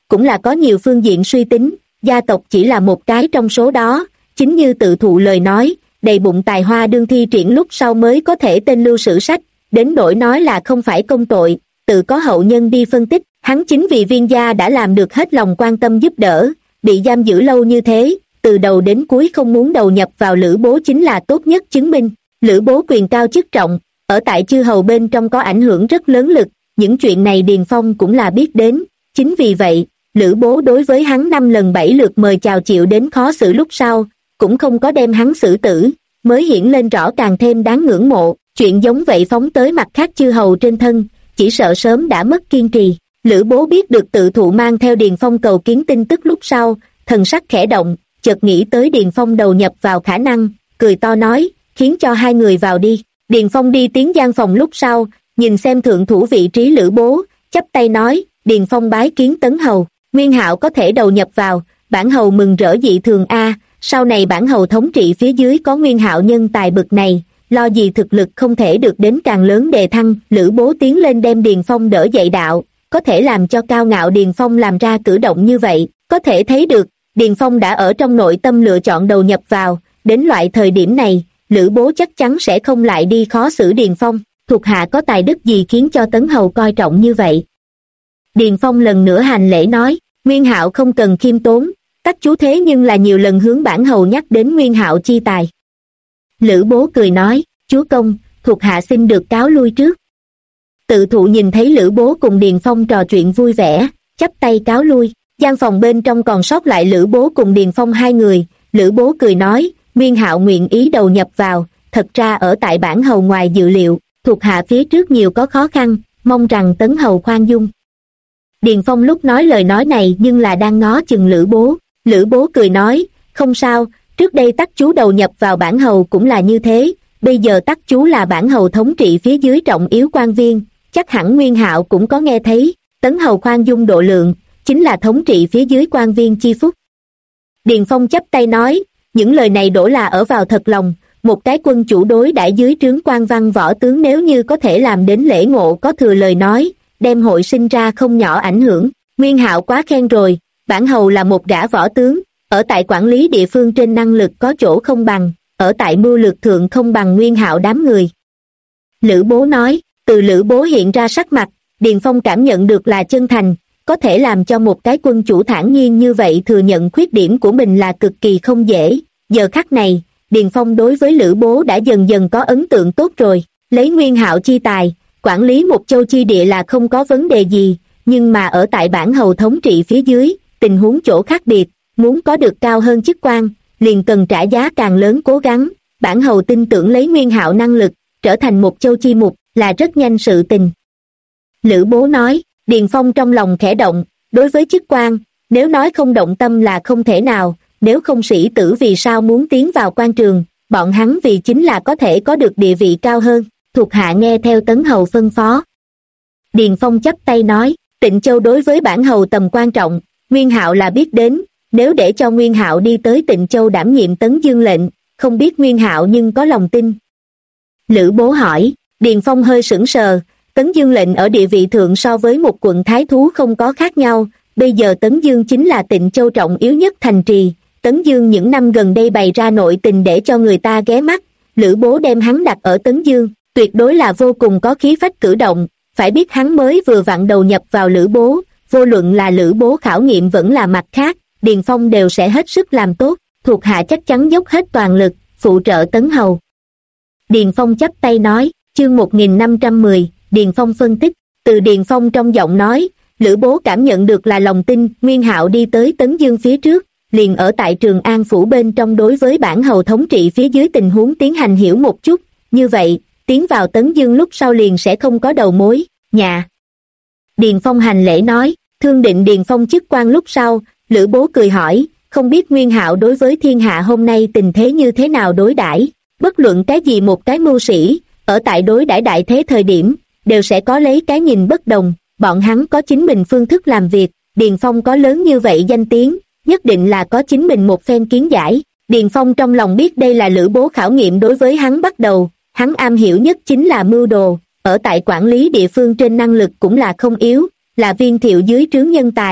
cũng là có nhiều phương diện suy tính, gia tộc chỉ là một cái trong số đó, chính như tự thụ lời nói, đầy bụng tài hoa đương thi triển lúc sau mới có thể tên lưu sử sách, đến nỗi nói là không phải công tội, tự có hậu nhân đi phân tích, hắn chính vì Viên gia đã làm được hết lòng quan tâm giúp đỡ, bị giam giữ lâu như thế, từ đầu đến cuối không muốn đầu nhập vào Lữ Bố chính là tốt nhất chứng minh. Lữ Bố quyền cao chức trọng, ở tại chư hầu bên trong có ảnh hưởng rất lớn lực, những chuyện này Điền Phong cũng là biết đến, chính vì vậy, Lữ Bố đối với hắn 5 lần 7 lượt mời chào chịu đến khó xử lúc sau, cũng không có đem hắn xử tử, mới hiển lên rõ càng thêm đáng ngưỡng mộ, chuyện giống vậy phóng tới mặt khác chư hầu trên thân, chỉ sợ sớm đã mất kiên trì. Lữ Bố biết được tự thụ mang theo Điền Phong cầu kiến tin tức lúc sau, thần sắc khẽ động, chợt nghĩ tới Điền Phong đầu nhập vào khả năng, cười to nói, khiến cho hai người vào đi. Điền Phong đi tiến gian phòng lúc sau, nhìn xem thượng thủ vị trí Lữ Bố, chắp tay nói, Điền Phong bái kiến Tấn Hầu, Nguyên Hạo có thể đầu nhập vào, bản hầu mừng rỡ dị thường a, sau này bản hầu thống trị phía dưới có Nguyên Hạo nhân tài bực này, lo gì thực lực không thể được đến càng lớn đề thăng. Lữ Bố tiến lên đem Điền Phong đỡ dậy đạo, có thể làm cho cao ngạo Điền Phong làm ra cử động như vậy, có thể thấy được, Điền Phong đã ở trong nội tâm lựa chọn đầu nhập vào, đến loại thời điểm này, Lữ Bố chắc chắn sẽ không lại đi khó xử Điền Phong, thuộc hạ có tài đức gì khiến cho Tấn Hầu coi trọng như vậy. Điền Phong lần nữa hành lễ nói, Nguyên Hạo không cần khiêm tốn, các chú thế nhưng là nhiều lần hướng bản hầu nhắc đến Nguyên Hạo chi tài. Lữ Bố cười nói, chúa công, thuộc hạ xin được cáo lui trước. Tự thụ nhìn thấy Lữ Bố cùng Điền Phong trò chuyện vui vẻ, chắp tay cáo lui, gian phòng bên trong còn sót lại Lữ Bố cùng Điền Phong hai người, Lữ Bố cười nói, Nguyên Hạo nguyện ý đầu nhập vào, thật ra ở tại bản hầu ngoài dự liệu, thuộc hạ phía trước nhiều có khó khăn, mong rằng Tấn Hầu khoan dung. Điền Phong lúc nói lời nói này nhưng là đang ngó chừng Lữ Bố cười nói, không sao, trước đây tắc chú đầu nhập vào bản hầu cũng là như thế, bây giờ tắc chú là bản hầu thống trị phía dưới trọng yếu quan viên, chắc hẳn Nguyên Hạo cũng có nghe thấy, Tấn Hầu khoan dung độ lượng, chính là thống trị phía dưới quan viên chi phúc. Điền Phong chắp tay nói, những lời này đổ là ở vào thật lòng, một cái quân chủ đối đãi dưới trướng quan văn võ tướng nếu như có thể làm đến lễ ngộ có thừa lời nói, đem hội sinh ra không nhỏ ảnh hưởng. Nguyên Hạo quá khen rồi, bản hầu là một gã võ tướng, ở tại quản lý địa phương trên năng lực có chỗ không bằng, ở tại mưu lược thượng không bằng Nguyên Hạo đám người. Lữ Bố nói, từ Lữ Bố hiện ra sắc mặt, Điền Phong cảm nhận được là chân thành, có thể làm cho một cái quân chủ thản nhiên như vậy thừa nhận khuyết điểm của mình là cực kỳ không dễ. Giờ khắc này, Điền Phong đối với Lữ Bố đã dần dần có ấn tượng tốt rồi, lấy Nguyên Hạo chi tài, quản lý một châu chi địa là không có vấn đề gì, nhưng mà ở tại bản hầu thống trị phía dưới, tình huống chỗ khác biệt, muốn có được cao hơn chức quan, liền cần trả giá càng lớn cố gắng. Bản hầu tin tưởng lấy Nguyên Hạo năng lực, trở thành một châu chi mục, là rất nhanh sự tình. Lữ Bố nói, Điền Phong trong lòng khẽ động, đối với chức quan, nếu nói không động tâm là không thể nào, nếu không sĩ tử vì sao muốn tiến vào quan trường, bọn hắn vì chính là có thể có được địa vị cao hơn, thuộc hạ nghe theo Tấn Hầu phân phó. Điền Phong chắp tay nói, Tịnh Châu đối với bản hầu tầm quan trọng, Nguyên Hạo là biết đến, nếu để cho Nguyên Hạo đi tới Tịnh Châu đảm nhiệm Tấn Dương lệnh, không biết Nguyên Hạo nhưng có lòng tin. Lữ Bố hỏi, Điền Phong hơi sững sờ, Tấn Dương lệnh ở địa vị thượng so với một quận thái thú không có khác nhau, bây giờ Tấn Dương chính là Tịnh Châu trọng yếu nhất thành trì, Tấn Dương những năm gần đây bày ra nội tình để cho người ta ghé mắt, Lữ Bố đem hắn đặt ở Tấn Dương, tuyệt đối là vô cùng có khí phách cử động, phải biết hắn mới vừa vặn đầu nhập vào Lữ Bố, vô luận là Lữ Bố khảo nghiệm vẫn là mặt khác, Điền Phong đều sẽ hết sức làm tốt, thuộc hạ chắc chắn dốc hết toàn lực, phụ trợ Tấn Hầu. Điền Phong chắp tay nói, chương 1510, Điền Phong phân tích, từ Điền Phong trong giọng nói, Lữ Bố cảm nhận được là lòng tin. Nguyên Hạo đi tới Tấn Dương phía trước, liền ở tại Trường An phủ bên trong đối với bản hầu thống trị phía dưới tình huống tiến hành hiểu một chút, như vậy, tiến vào Tấn Dương lúc sau liền sẽ không có đầu mối, nhà. Điền Phong hành lễ nói, thương định Điền Phong chức quan lúc sau, Lữ Bố cười hỏi, không biết Nguyên Hạo đối với thiên hạ hôm nay tình thế như thế nào đối đãi, bất luận cái gì một cái mưu sĩ, ở tại đối đãi đại thế thời điểm, đều sẽ có lấy cái nhìn bất đồng, bọn hắn có chính mình phương thức làm việc, Điền Phong có lớn như vậy danh tiếng, nhất định là có chính mình một phen kiến giải. Điền Phong trong lòng biết đây là Lữ Bố khảo nghiệm đối với hắn bắt đầu, hắn am hiểu nhất chính là mưu đồ, ở tại quản lý địa phương trên năng lực cũng là không yếu, là viên thiệu dưới trướng nhân tài,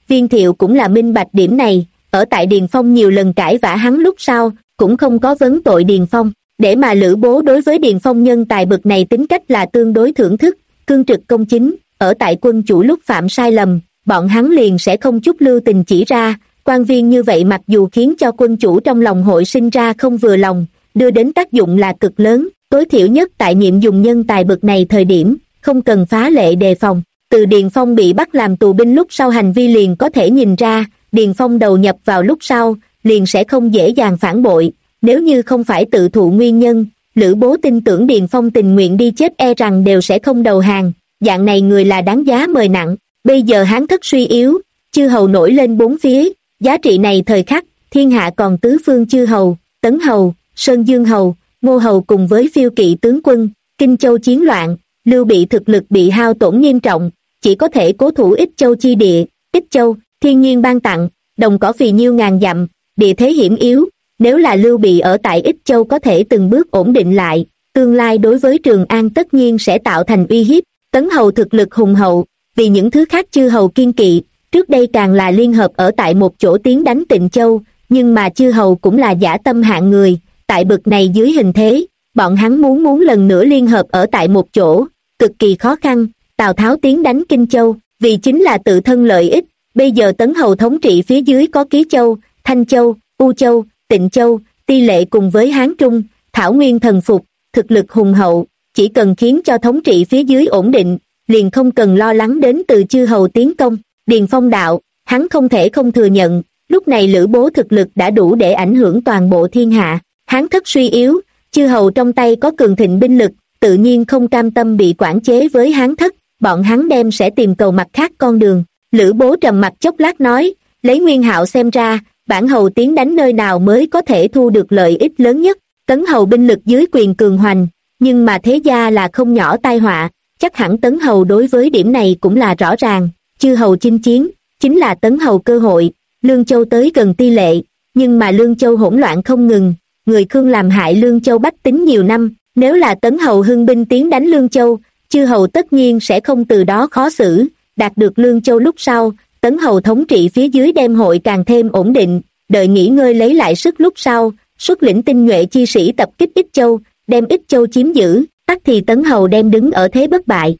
Viên Thiệu cũng là minh bạch điểm này, ở tại Điền Phong nhiều lần cãi vã hắn lúc sau, cũng không có vấn tội Điền Phong. Để mà Lữ Bố đối với Điền Phong nhân tài bực này tính cách là tương đối thưởng thức, cương trực công chính, ở tại quân chủ lúc phạm sai lầm, bọn hắn liền sẽ không chút lưu tình chỉ ra. Quan viên như vậy mặc dù khiến cho quân chủ trong lòng hội sinh ra không vừa lòng, đưa đến tác dụng là cực lớn, tối thiểu nhất tại nhiệm dùng nhân tài bực này thời điểm, không cần phá lệ đề phòng. Từ Điền Phong bị bắt làm tù binh lúc sau hành vi liền có thể nhìn ra, Điền Phong đầu nhập vào lúc sau, liền sẽ không dễ dàng phản bội. Nếu như không phải tự thụ nguyên nhân, Lữ Bố tin tưởng Điền Phong tình nguyện đi chết e rằng đều sẽ không đầu hàng, dạng này người là đáng giá mời nặng. Bây giờ Hán thất suy yếu, chư hầu nổi lên bốn phía, giá trị này thời khắc, thiên hạ còn tứ phương chư hầu, Tấn hầu, Sơn Dương hầu, Ngô hầu cùng với phiêu kỵ tướng quân, Kinh Châu chiến loạn, Lưu Bị thực lực bị hao tổn nghiêm trọng, chỉ có thể cố thủ Ích Châu chi địa. Ích Châu, thiên nhiên ban tặng, đồng cỏ phì nhiêu ngàn dặm, địa thế hiểm yếu, nếu là Lưu Bị ở tại Ích Châu có thể từng bước ổn định lại, tương lai đối với Trường An tất nhiên sẽ tạo thành uy hiếp. Tấn hầu thực lực hùng hậu, vì những thứ khác chư hầu kiên kỵ, trước đây càng là liên hợp ở tại một chỗ tiến đánh Tịnh Châu, nhưng mà chư hầu cũng là dã tâm hạng người, tại bực này dưới hình thế, bọn hắn muốn lần nữa liên hợp ở tại một chỗ, cực kỳ khó khăn. Tào Tháo tiến đánh Kinh Châu, vì chính là tự thân lợi ích, bây giờ Tấn hầu thống trị phía dưới có Ký Châu, Thanh Châu, U Châu, Tịnh Châu, Ti Lệ cùng với Hán Trung, Thảo Nguyên thần phục, thực lực hùng hậu, chỉ cần khiến cho thống trị phía dưới ổn định, liền không cần lo lắng đến từ chư hầu tiến công. Điền Phong đạo, hắn không thể không thừa nhận, lúc này Lữ Bố thực lực đã đủ để ảnh hưởng toàn bộ thiên hạ. Hán thất suy yếu, chư hầu trong tay có cường thịnh binh lực, tự nhiên không cam tâm bị quản chế với Hán thất, bọn hắn đem sẽ tìm cầu mặt khác con đường. Lữ Bố trầm mặt chốc lát nói, lấy Nguyên Hạo xem ra, bản hầu tiến đánh nơi nào mới có thể thu được lợi ích lớn nhất. Tấn hầu binh lực dưới quyền cường hoành, nhưng mà thế gia là không nhỏ tai họa, chắc hẳn Tấn hầu đối với điểm này cũng là rõ ràng. Chư hầu chinh chiến, chính là Tấn hầu cơ hội. Lương Châu tới gần Ti Lệ, nhưng mà Lương Châu hỗn loạn không ngừng, người Khương làm hại Lương Châu bách tính nhiều năm, nếu là Tấn hầu hưng binh tiến đánh Lương Châu, chư hầu tất nhiên sẽ không từ đó khó xử. Đạt được Lương Châu lúc sau, Tấn hầu thống trị phía dưới đem hội càng thêm ổn định, đợi nghỉ ngơi lấy lại sức lúc sau, xuất lĩnh tinh nhuệ chi sĩ tập kích Ích Châu, đem Ích Châu chiếm giữ, tắc thì Tấn hầu đem đứng ở thế bất bại.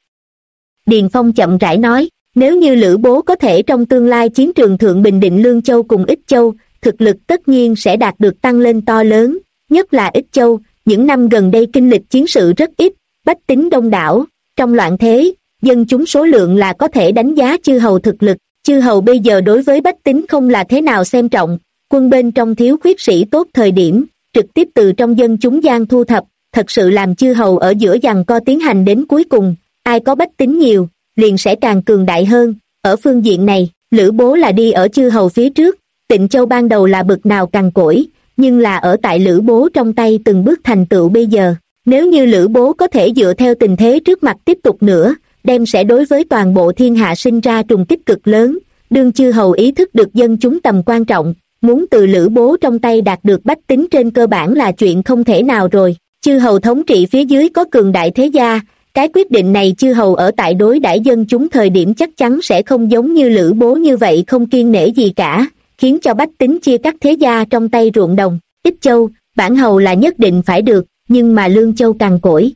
Điền Phong chậm rãi nói, nếu như Lữ Bố có thể trong tương lai chiến trường thượng bình định Lương Châu cùng Ích Châu, thực lực tất nhiên sẽ đạt được tăng lên to lớn, nhất là Ích Châu, những năm gần đây kinh lịch chiến sự rất ít, bách tính đông đảo, trong loạn thế, dân chúng số lượng là có thể đánh giá chư hầu thực lực. Chư hầu bây giờ đối với bách tính không là thế nào xem trọng, quân bên trong thiếu khuyết sĩ tốt thời điểm, trực tiếp từ trong dân chúng gian thu thập, thật sự làm chư hầu ở giữa giằng co tiến hành đến cuối cùng, ai có bách tính nhiều, liền sẽ càng cường đại hơn. Ở phương diện này, Lữ Bố là đi ở chư hầu phía trước. Tịnh Châu ban đầu là bực nào cằn cỗi, nhưng là ở tại Lữ Bố trong tay từng bước thành tựu bây giờ. Nếu như Lữ Bố có thể dựa theo tình thế trước mặt tiếp tục nữa, đem sẽ đối với toàn bộ thiên hạ sinh ra trùng kích cực lớn. Đương chư hầu ý thức được dân chúng tầm quan trọng, muốn từ Lữ Bố trong tay đạt được bách tính trên cơ bản là chuyện không thể nào rồi. Chư hầu thống trị phía dưới có cường đại thế gia, cái quyết định này chư hầu ở tại đối đãi dân chúng thời điểm chắc chắn sẽ không giống như Lữ Bố như vậy không kiêng nể gì cả, khiến cho bách tính chia cắt thế gia trong tay ruộng đồng. Ích Châu, bản hầu là nhất định phải được, nhưng mà Lương Châu cằn cỗi.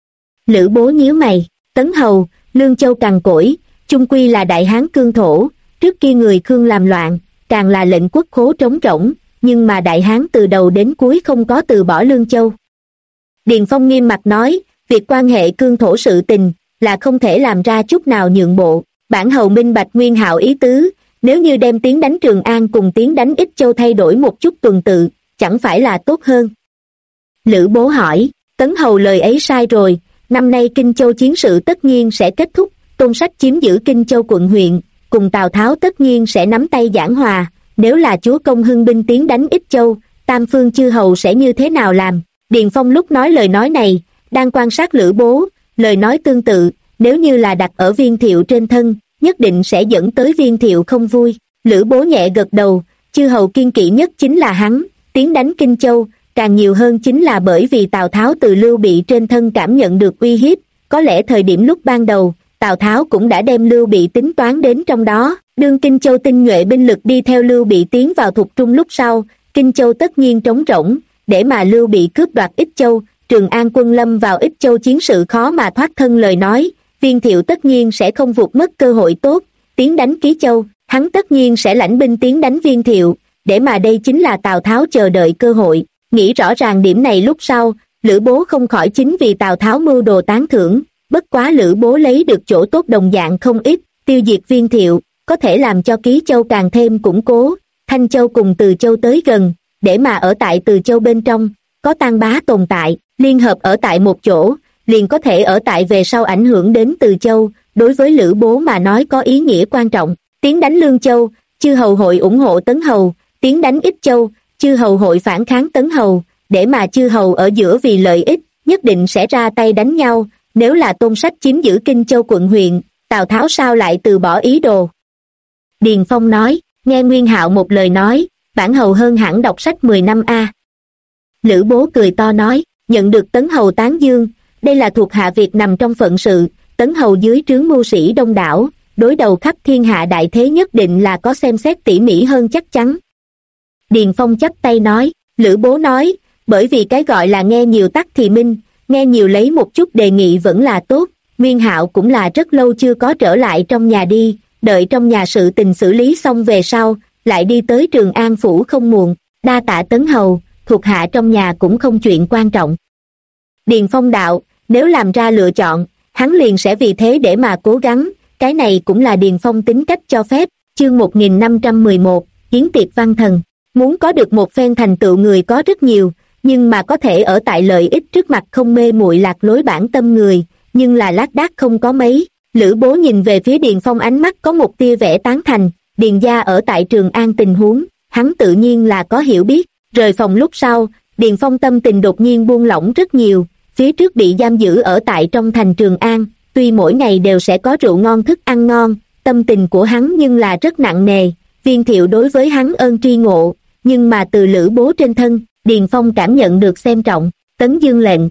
Lữ Bố nhíu mày, Tấn hầu, Lương Châu cằn cỗi, chung quy là Đại Hán cương thổ, trước kia người Khương làm loạn, càng là lệnh quốc khố trống rỗng, nhưng mà Đại Hán từ đầu đến cuối không có từ bỏ Lương Châu. Điền Phong nghiêm mặt nói, việc quan hệ cương thổ sự tình là không thể làm ra chút nào nhượng bộ. Bản hầu minh bạch Nguyên Hạo ý tứ, nếu như đem tiến đánh Trường An cùng tiến đánh Ích Châu thay đổi một chút tuần tự, chẳng phải là tốt hơn. Lữ Bố hỏi, Tấn hầu lời ấy sai rồi, năm nay Kinh Châu chiến sự tất nhiên sẽ kết thúc, Tôn Sách chiếm giữ Kinh Châu quận huyện, cùng Tào Tháo tất nhiên sẽ nắm tay giảng hòa, nếu là chúa công hưng binh tiến đánh Ích Châu, tam phương chư hầu sẽ như thế nào làm? Điền Phong lúc nói lời nói này, đang quan sát Lữ Bố, lời nói tương tự, nếu như là đặt ở Viên Thiệu trên thân, nhất định sẽ dẫn tới Viên Thiệu không vui. Lữ Bố nhẹ gật đầu, chư hầu kiên kỵ nhất chính là hắn, tiến đánh Kinh Châu, càng nhiều hơn chính là bởi vì Tào Tháo từ Lưu Bị trên thân cảm nhận được uy hiếp, có lẽ thời điểm lúc ban đầu, Tào Tháo cũng đã đem Lưu Bị tính toán đến trong đó. Đương Kinh Châu tinh nhuệ binh lực đi theo Lưu Bị tiến vào Thục Trung lúc sau, Kinh Châu tất nhiên trống rỗng, để mà Lưu Bị cướp đoạt Ích Châu, Trường An quân lâm vào Ích Châu chiến sự khó mà thoát thân lời nói, Viên Thiệu tất nhiên sẽ không vụt mất cơ hội tốt, tiến đánh Ký Châu, hắn tất nhiên sẽ lãnh binh tiến đánh Viên Thiệu, để mà đây chính là Tào Tháo chờ đợi cơ hội. Nghĩ rõ ràng điểm này lúc sau, Lữ Bố không khỏi chính vì Tào Tháo mưu đồ tán thưởng, bất quá Lữ Bố lấy được chỗ tốt đồng dạng không ít, tiêu diệt Viên Thiệu, có thể làm cho Ký Châu càng thêm củng cố, Thanh Châu cùng Từ Châu tới gần, để mà ở tại Từ Châu bên trong, có Tang Bá tồn tại, liên hợp ở tại một chỗ, liền có thể ở tại về sau ảnh hưởng đến Từ Châu, đối với Lữ Bố mà nói có ý nghĩa quan trọng. Tiến đánh Lương Châu, chư hầu hội ủng hộ Tấn Hầu, tiến đánh Ích Châu, chư hầu hội phản kháng Tấn Hầu, để mà chư hầu ở giữa vì lợi ích, nhất định sẽ ra tay đánh nhau, nếu là Tôn Sách chiếm giữ Kinh Châu quận huyện, Tào Tháo sao lại từ bỏ ý đồ. Điền Phong nói, nghe Nguyên Hạo một lời nói, bản hầu hơn hẳn đọc sách 10 năm a. Lữ Bố cười to nói, nhận được Tấn Hầu tán dương, đây là thuộc hạ việc nằm trong phận sự, Tấn Hầu dưới trướng mưu sĩ đông đảo, đối đầu khắp thiên hạ đại thế nhất định là có xem xét tỉ mỉ hơn chắc chắn. Điền Phong chắp tay nói, Lữ Bố nói, bởi vì cái gọi là nghe nhiều tắc thì minh, nghe nhiều lấy một chút đề nghị vẫn là tốt, Nguyên Hạo cũng là rất lâu chưa có trở lại trong nhà đi, đợi trong nhà sự tình xử lý xong về sau, lại đi tới Trường An phủ không muộn, đa tạ Tấn Hầu, thuộc hạ trong nhà cũng không chuyện quan trọng. Điền Phong đạo, nếu làm ra lựa chọn, hắn liền sẽ vì thế để mà cố gắng, cái này cũng là Điền Phong tính cách cho phép. Chương 1511, Yến tiệc văn thần. Muốn có được một phen thành tựu người có rất nhiều, nhưng mà có thể ở tại lợi ích trước mặt không mê muội lạc lối bản tâm người, nhưng là lác đác không có mấy. Lữ Bố nhìn về phía Điền Phong ánh mắt có một tia vẻ tán thành, Điền gia ở tại Trường An tình huống, hắn tự nhiên là có hiểu biết. Rời phòng lúc sau, Điền Phong tâm tình đột nhiên buông lỏng rất nhiều, phía trước bị giam giữ ở tại trong thành Trường An, tuy mỗi ngày đều sẽ có rượu ngon thức ăn ngon, tâm tình của hắn nhưng là rất nặng nề, Viên Thiệu đối với hắn ơn tri ngộ, nhưng mà từ Lữ Bố trên thân, Điền Phong cảm nhận được xem trọng, tấn dương lệnh.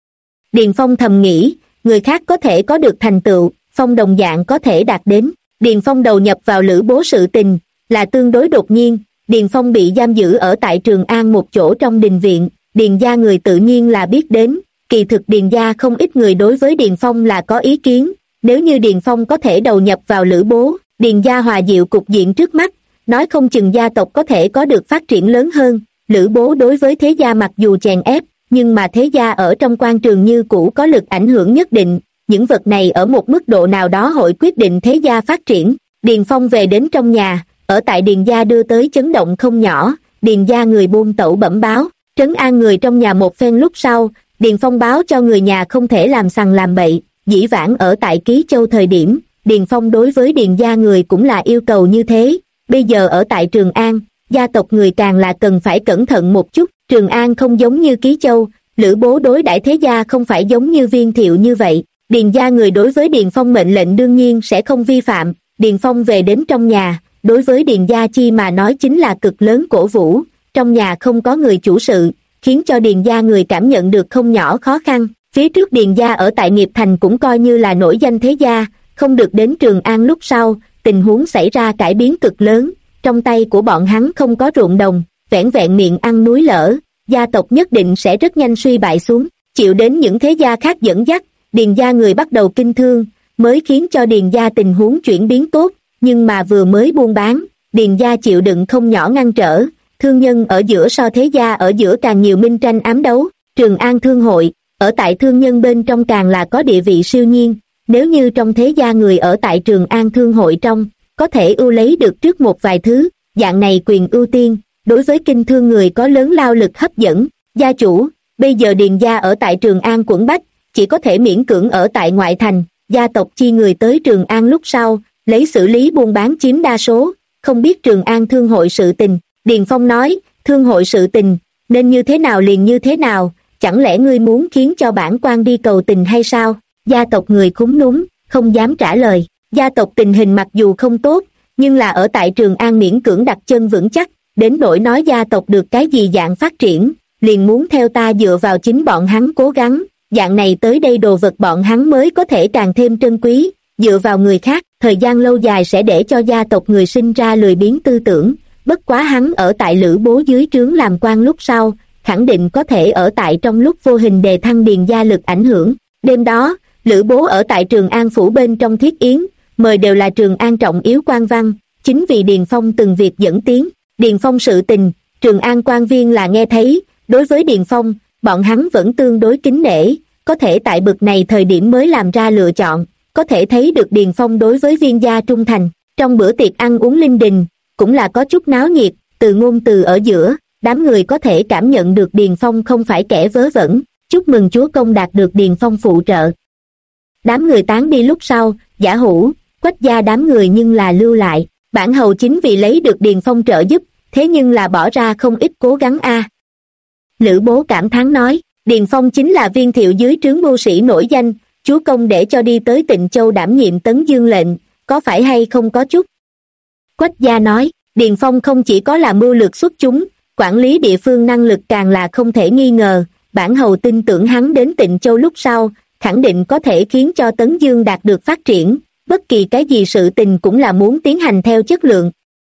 Điền Phong thầm nghĩ, người khác có thể có được thành tựu, Phong đồng dạng có thể đạt đến. Điền Phong đầu nhập vào Lữ Bố sự tình, là tương đối đột nhiên, Điền Phong bị giam giữ ở tại Trường An một chỗ trong đình viện, Điền gia người tự nhiên là biết đến, kỳ thực Điền gia không ít người đối với Điền Phong là có ý kiến, nếu như Điền Phong có thể đầu nhập vào Lữ Bố, Điền gia hòa dịu cục diện trước mắt, nói không chừng gia tộc có thể có được phát triển lớn hơn. Lữ Bố đối với thế gia mặc dù chèn ép, nhưng mà thế gia ở trong quan trường như cũ có lực ảnh hưởng nhất định, những vật này ở một mức độ nào đó hội quyết định thế gia phát triển. Điền Phong về đến trong nhà, ở tại Điền gia đưa tới chấn động không nhỏ, Điền gia người buôn tẩu bẩm báo, trấn an người trong nhà một phen lúc sau, Điền Phong báo cho người nhà không thể làm sằng làm bậy, dĩ vãng ở tại Ký Châu thời điểm, Điền Phong đối với Điền gia người cũng là yêu cầu như thế, bây giờ ở tại Trường An, gia tộc người càng là cần phải cẩn thận một chút, Trường An không giống như Ký Châu, Lữ Bố đối đãi thế gia không phải giống như Viên Thiệu như vậy, Điền gia người đối với Điền Phong mệnh lệnh đương nhiên sẽ không vi phạm. Điền Phong về đến trong nhà, đối với Điền gia chi mà nói chính là cực lớn cổ vũ, trong nhà không có người chủ sự, khiến cho Điền gia người cảm nhận được không nhỏ khó khăn. Phía trước Điền gia ở tại Nghiệp Thành cũng coi như là nổi danh thế gia, không được đến Trường An lúc sau, tình huống xảy ra cải biến cực lớn, trong tay của bọn hắn không có ruộng đồng, vẻn vẹn miệng ăn núi lở, gia tộc nhất định sẽ rất nhanh suy bại xuống, chịu đến những thế gia khác dẫn dắt, Điền gia người bắt đầu kinh thương, mới khiến cho Điền gia tình huống chuyển biến tốt, nhưng mà vừa mới buôn bán, Điền gia chịu đựng không nhỏ ngăn trở, thương nhân ở giữa so thế gia ở giữa càng nhiều minh tranh ám đấu. Trường An Thương hội, ở tại thương nhân bên trong càng là có địa vị siêu nhiên, nếu như trong thế gia người ở tại Trường An Thương hội trong, có thể ưu lấy được trước một vài thứ, dạng này quyền ưu tiên, đối với kinh thương người có lớn lao lực hấp dẫn. Gia chủ, bây giờ Điền gia ở tại Trường An quận Bách, chỉ có thể miễn cưỡng ở tại ngoại thành, gia tộc chi người tới Trường An lúc sau, lấy xử lý buôn bán chiếm đa số, không biết Trường An Thương hội sự tình. Điền Phong nói, thương hội sự tình, nên như thế nào liền như thế nào, chẳng lẽ ngươi muốn khiến cho bản quan đi cầu tình hay sao? Gia tộc người khúm núm, không dám trả lời. Gia tộc tình hình mặc dù không tốt, nhưng là ở tại Trường An miễn cưỡng đặt chân vững chắc, đến nỗi nói gia tộc được cái gì dạng phát triển, liền muốn theo ta dựa vào chính bọn hắn cố gắng, dạng này tới đây đồ vật bọn hắn mới có thể càng thêm trân quý, dựa vào người khác, thời gian lâu dài sẽ để cho gia tộc người sinh ra lười biếng tư tưởng, bất quá hắn ở tại Lữ Bố dưới trướng làm quan lúc sau, khẳng định có thể ở tại trong lúc vô hình đề thăng Điền gia lực ảnh hưởng. Đêm đó, Lữ Bố ở tại Trường An phủ bên trong thiết yến, mời đều là Trường An trọng yếu quan văn, chính vì Điền Phong từng việc dẫn tiếng. Điền Phong sự tình, Trường An quan viên là nghe thấy, đối với Điền Phong, bọn hắn vẫn tương đối kính nể, có thể tại bực này thời điểm mới làm ra lựa chọn, có thể thấy được Điền Phong đối với Viên gia trung thành. Trong bữa tiệc ăn uống linh đình, cũng là có chút náo nhiệt, từ ngôn từ ở giữa, đám người có thể cảm nhận được Điền Phong không phải kẻ vớ vẩn, chúc mừng chúa công đạt được Điền Phong phụ trợ. Đám người tán đi lúc sau, Giả Hữu, Quách gia đám người nhưng là lưu lại, bản hầu chính vì lấy được Điền Phong trợ giúp, thế nhưng là bỏ ra không ít cố gắng a. Lữ Bố cảm thán nói, Điền Phong chính là Viên Thiệu dưới trướng mưu sĩ nổi danh, chúa công để cho đi tới Tịnh Châu đảm nhiệm Tấn Dương lệnh, có phải hay không có chút? Quách gia nói, Điền Phong không chỉ có là mưu lược xuất chúng, quản lý địa phương năng lực càng là không thể nghi ngờ, bản hầu tin tưởng hắn đến Tịnh Châu lúc sau, khẳng định có thể khiến cho Tấn Dương đạt được phát triển, bất kỳ cái gì sự tình cũng là muốn tiến hành theo chất lượng.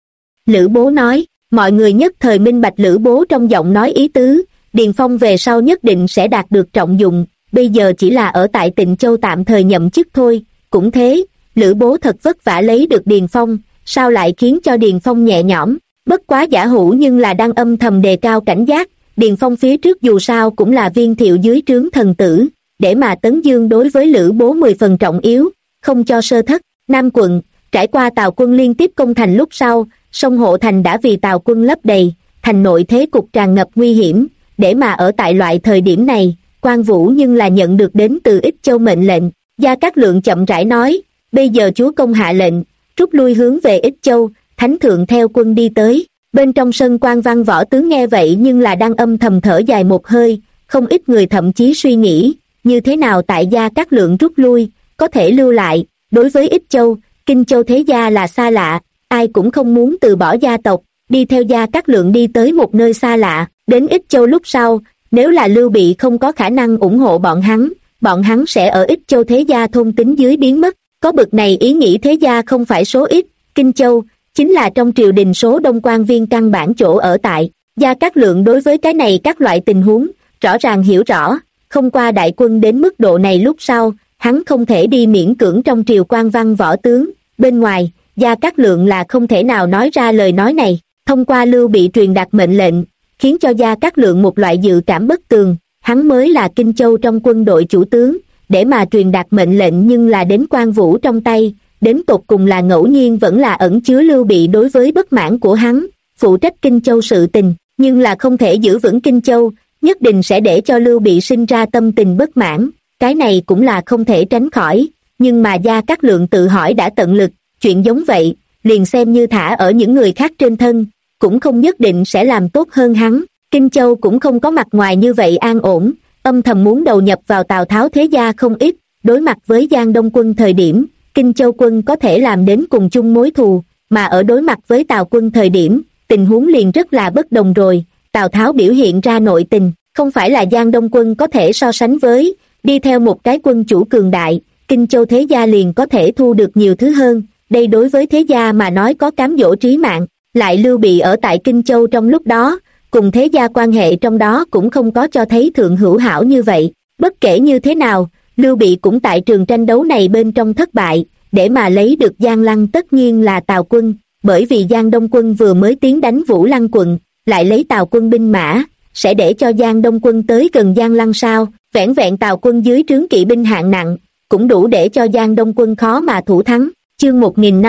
Lữ Bố nói, mọi người nhất thời minh bạch Lữ Bố trong giọng nói ý tứ, Điền Phong về sau nhất định sẽ đạt được trọng dụng, bây giờ chỉ là ở tại Tịnh Châu tạm thời nhậm chức thôi. Cũng thế, Lữ Bố thật vất vả lấy được Điền Phong, sao lại khiến cho Điền Phong nhẹ nhõm, bất quá Giả Hữu nhưng là đang âm thầm đề cao cảnh giác, Điền Phong phía trước dù sao cũng là Viên Thiệu dưới trướng thần tử, để mà Tấn Dương đối với Lữ Bố 10 phần trọng yếu, không cho sơ thất. Nam quận, trải qua Tào quân liên tiếp công thành lúc sau, sông Hộ Thành đã vì Tào quân lấp đầy, thành nội thế cục tràn ngập nguy hiểm, để mà ở tại loại thời điểm này, Quan Vũ nhưng là nhận được đến từ Ích Châu mệnh lệnh. Gia Cát Lượng chậm rãi nói, bây giờ chúa công hạ lệnh, rút lui hướng về Ích Châu, thánh thượng theo quân đi tới. Bên trong sân quan văn võ tướng nghe vậy nhưng là đang âm thầm thở dài một hơi, không ít người thậm chí suy nghĩ, như thế nào tại Gia Cát Lượng rút lui, có thể lưu lại, đối với Ích Châu, Kinh Châu thế gia là xa lạ, ai cũng không muốn từ bỏ gia tộc, đi theo Gia Cát Lượng đi tới một nơi xa lạ, đến Ích Châu lúc sau, nếu là Lưu Bị không có khả năng ủng hộ bọn hắn sẽ ở Ích Châu thế gia thôn tính dưới biến mất, có bực này ý nghĩ thế gia không phải số ít, Kinh Châu, chính là trong triều đình số đông quan viên căn bản chỗ ở tại. Gia Cát Lượng đối với cái này các loại tình huống, rõ ràng hiểu rõ, không qua đại quân đến mức độ này lúc sau, hắn không thể đi miễn cưỡng trong triều quan văn võ tướng, bên ngoài, Gia Cát Lượng là không thể nào nói ra lời nói này, thông qua Lưu Bị truyền đạt mệnh lệnh, khiến cho Gia Cát Lượng một loại dự cảm bất tường, hắn mới là Kinh Châu trong quân đội chủ tướng, để mà truyền đạt mệnh lệnh nhưng là đến Quan Vũ trong tay, đến tột cùng là ngẫu nhiên vẫn là ẩn chứa Lưu Bị đối với bất mãn của hắn, phụ trách Kinh Châu sự tình, nhưng là không thể giữ vững Kinh Châu, nhất định sẽ để cho Lưu Bị sinh ra tâm tình bất mãn, cái này cũng là không thể tránh khỏi, nhưng mà Gia Cát Lượng tự hỏi đã tận lực, chuyện giống vậy, liền xem như thả ở những người khác trên thân, cũng không nhất định sẽ làm tốt hơn hắn. Kinh Châu cũng không có mặt ngoài như vậy an ổn, âm thầm muốn đầu nhập vào Tào Tháo thế gia không ít, đối mặt với Giang Đông quân thời điểm, Kinh Châu quân có thể làm đến cùng chung mối thù, mà ở đối mặt với Tào quân thời điểm, tình huống liền rất là bất đồng rồi. Tào Tháo biểu hiện ra nội tình, không phải là Giang Đông quân có thể so sánh với, đi theo một cái quân chủ cường đại, Kinh Châu thế gia liền có thể thu được nhiều thứ hơn, đây đối với thế gia mà nói có cám dỗ trí mạng, lại Lưu Bị ở tại Kinh Châu trong lúc đó, cùng thế gia quan hệ trong đó cũng không có cho thấy thượng hữu hảo như vậy, bất kể như thế nào, Lưu Bị cũng tại trường tranh đấu này bên trong thất bại, để mà lấy được Giang Lăng tất nhiên là Tào quân, bởi vì Giang Đông quân vừa mới tiến đánh Vũ Lăng quận, lại lấy Tào quân binh mã, sẽ để cho Giang Đông quân tới gần Giang Lăng sao, vẻn vẹn Tào quân dưới trướng kỵ binh hạng nặng, cũng đủ để cho Giang Đông quân khó mà thủ thắng. Chương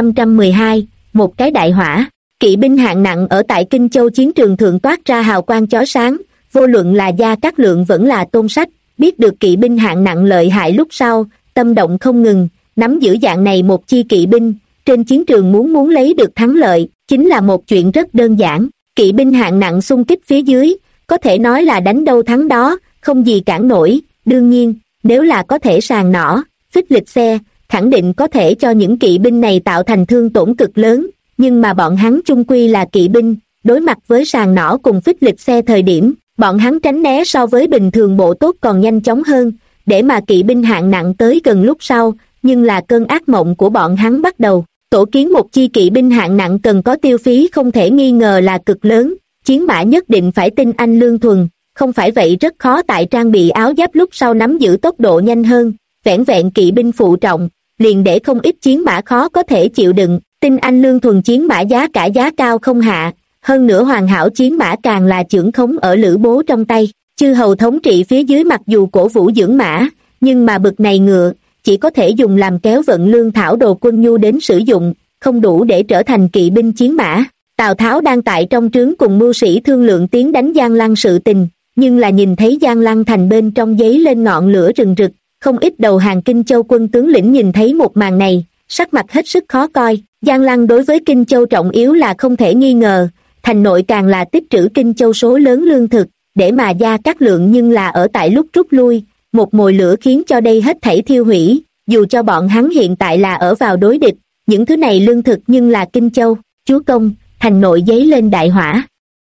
1512, một cái đại hỏa. Kỵ binh hạng nặng ở tại Kinh Châu chiến trường thượng toát ra hào quang chói sáng, vô luận là Gia Cát Lượng vẫn là Tôn Sách, biết được kỵ binh hạng nặng lợi hại lúc sau, tâm động không ngừng, nắm giữ dạng này một chi kỵ binh, trên chiến trường muốn lấy được thắng lợi, chính là một chuyện rất đơn giản. Kỵ binh hạng nặng xung kích phía dưới, có thể nói là đánh đâu thắng đó, không gì cản nổi. Đương nhiên, nếu là có thể sàng nỏ, phích lịch xe, khẳng định có thể cho những kỵ binh này tạo thành thương tổn cực lớn, nhưng mà bọn hắn chung quy là kỵ binh, đối mặt với sàng nỏ cùng phích lịch xe thời điểm, bọn hắn tránh né so với bình thường bộ tốt còn nhanh chóng hơn, để mà kỵ binh hạng nặng tới gần lúc sau, nhưng là cơn ác mộng của bọn hắn bắt đầu. Tổ kiến một chi kỵ binh hạng nặng cần có tiêu phí không thể nghi ngờ là cực lớn, chiến mã nhất định phải tinh anh lương thuần, không phải vậy rất khó tại trang bị áo giáp lúc sau nắm giữ tốc độ nhanh hơn, vẻn vẹn kỵ binh phụ trọng, liền để không ít chiến mã khó có thể chịu đựng, tinh anh lương thuần chiến mã giá cả giá cao không hạ, hơn nữa hoàn hảo chiến mã càng là chưởng khống ở Lữ Bố trong tay. Chư hầu thống trị phía dưới mặc dù cổ vũ dưỡng mã, nhưng mà bực này ngựa chỉ có thể dùng làm kéo vận lương thảo đồ quân nhu đến sử dụng, không đủ để trở thành kỵ binh chiến mã. Tào Tháo đang tại trong trướng cùng mưu sĩ thương lượng tiến đánh Giang Lăng sự tình, nhưng là nhìn thấy Giang Lăng thành bên trong giấy lên ngọn lửa rừng rực, không ít đầu hàng Kinh Châu quân tướng lĩnh nhìn thấy một màn này, sắc mặt hết sức khó coi. Giang Lăng đối với Kinh Châu trọng yếu là không thể nghi ngờ, thành nội càng là tích trữ Kinh Châu số lớn lương thực, để mà Gia Cát Lượng nhưng là ở tại lúc rút lui, một mồi lửa khiến cho đây hết thảy thiêu hủy, dù cho bọn hắn hiện tại là ở vào đối địch, những thứ này lương thực nhưng là Kinh Châu, chúa công, thành nội giấy lên đại hỏa.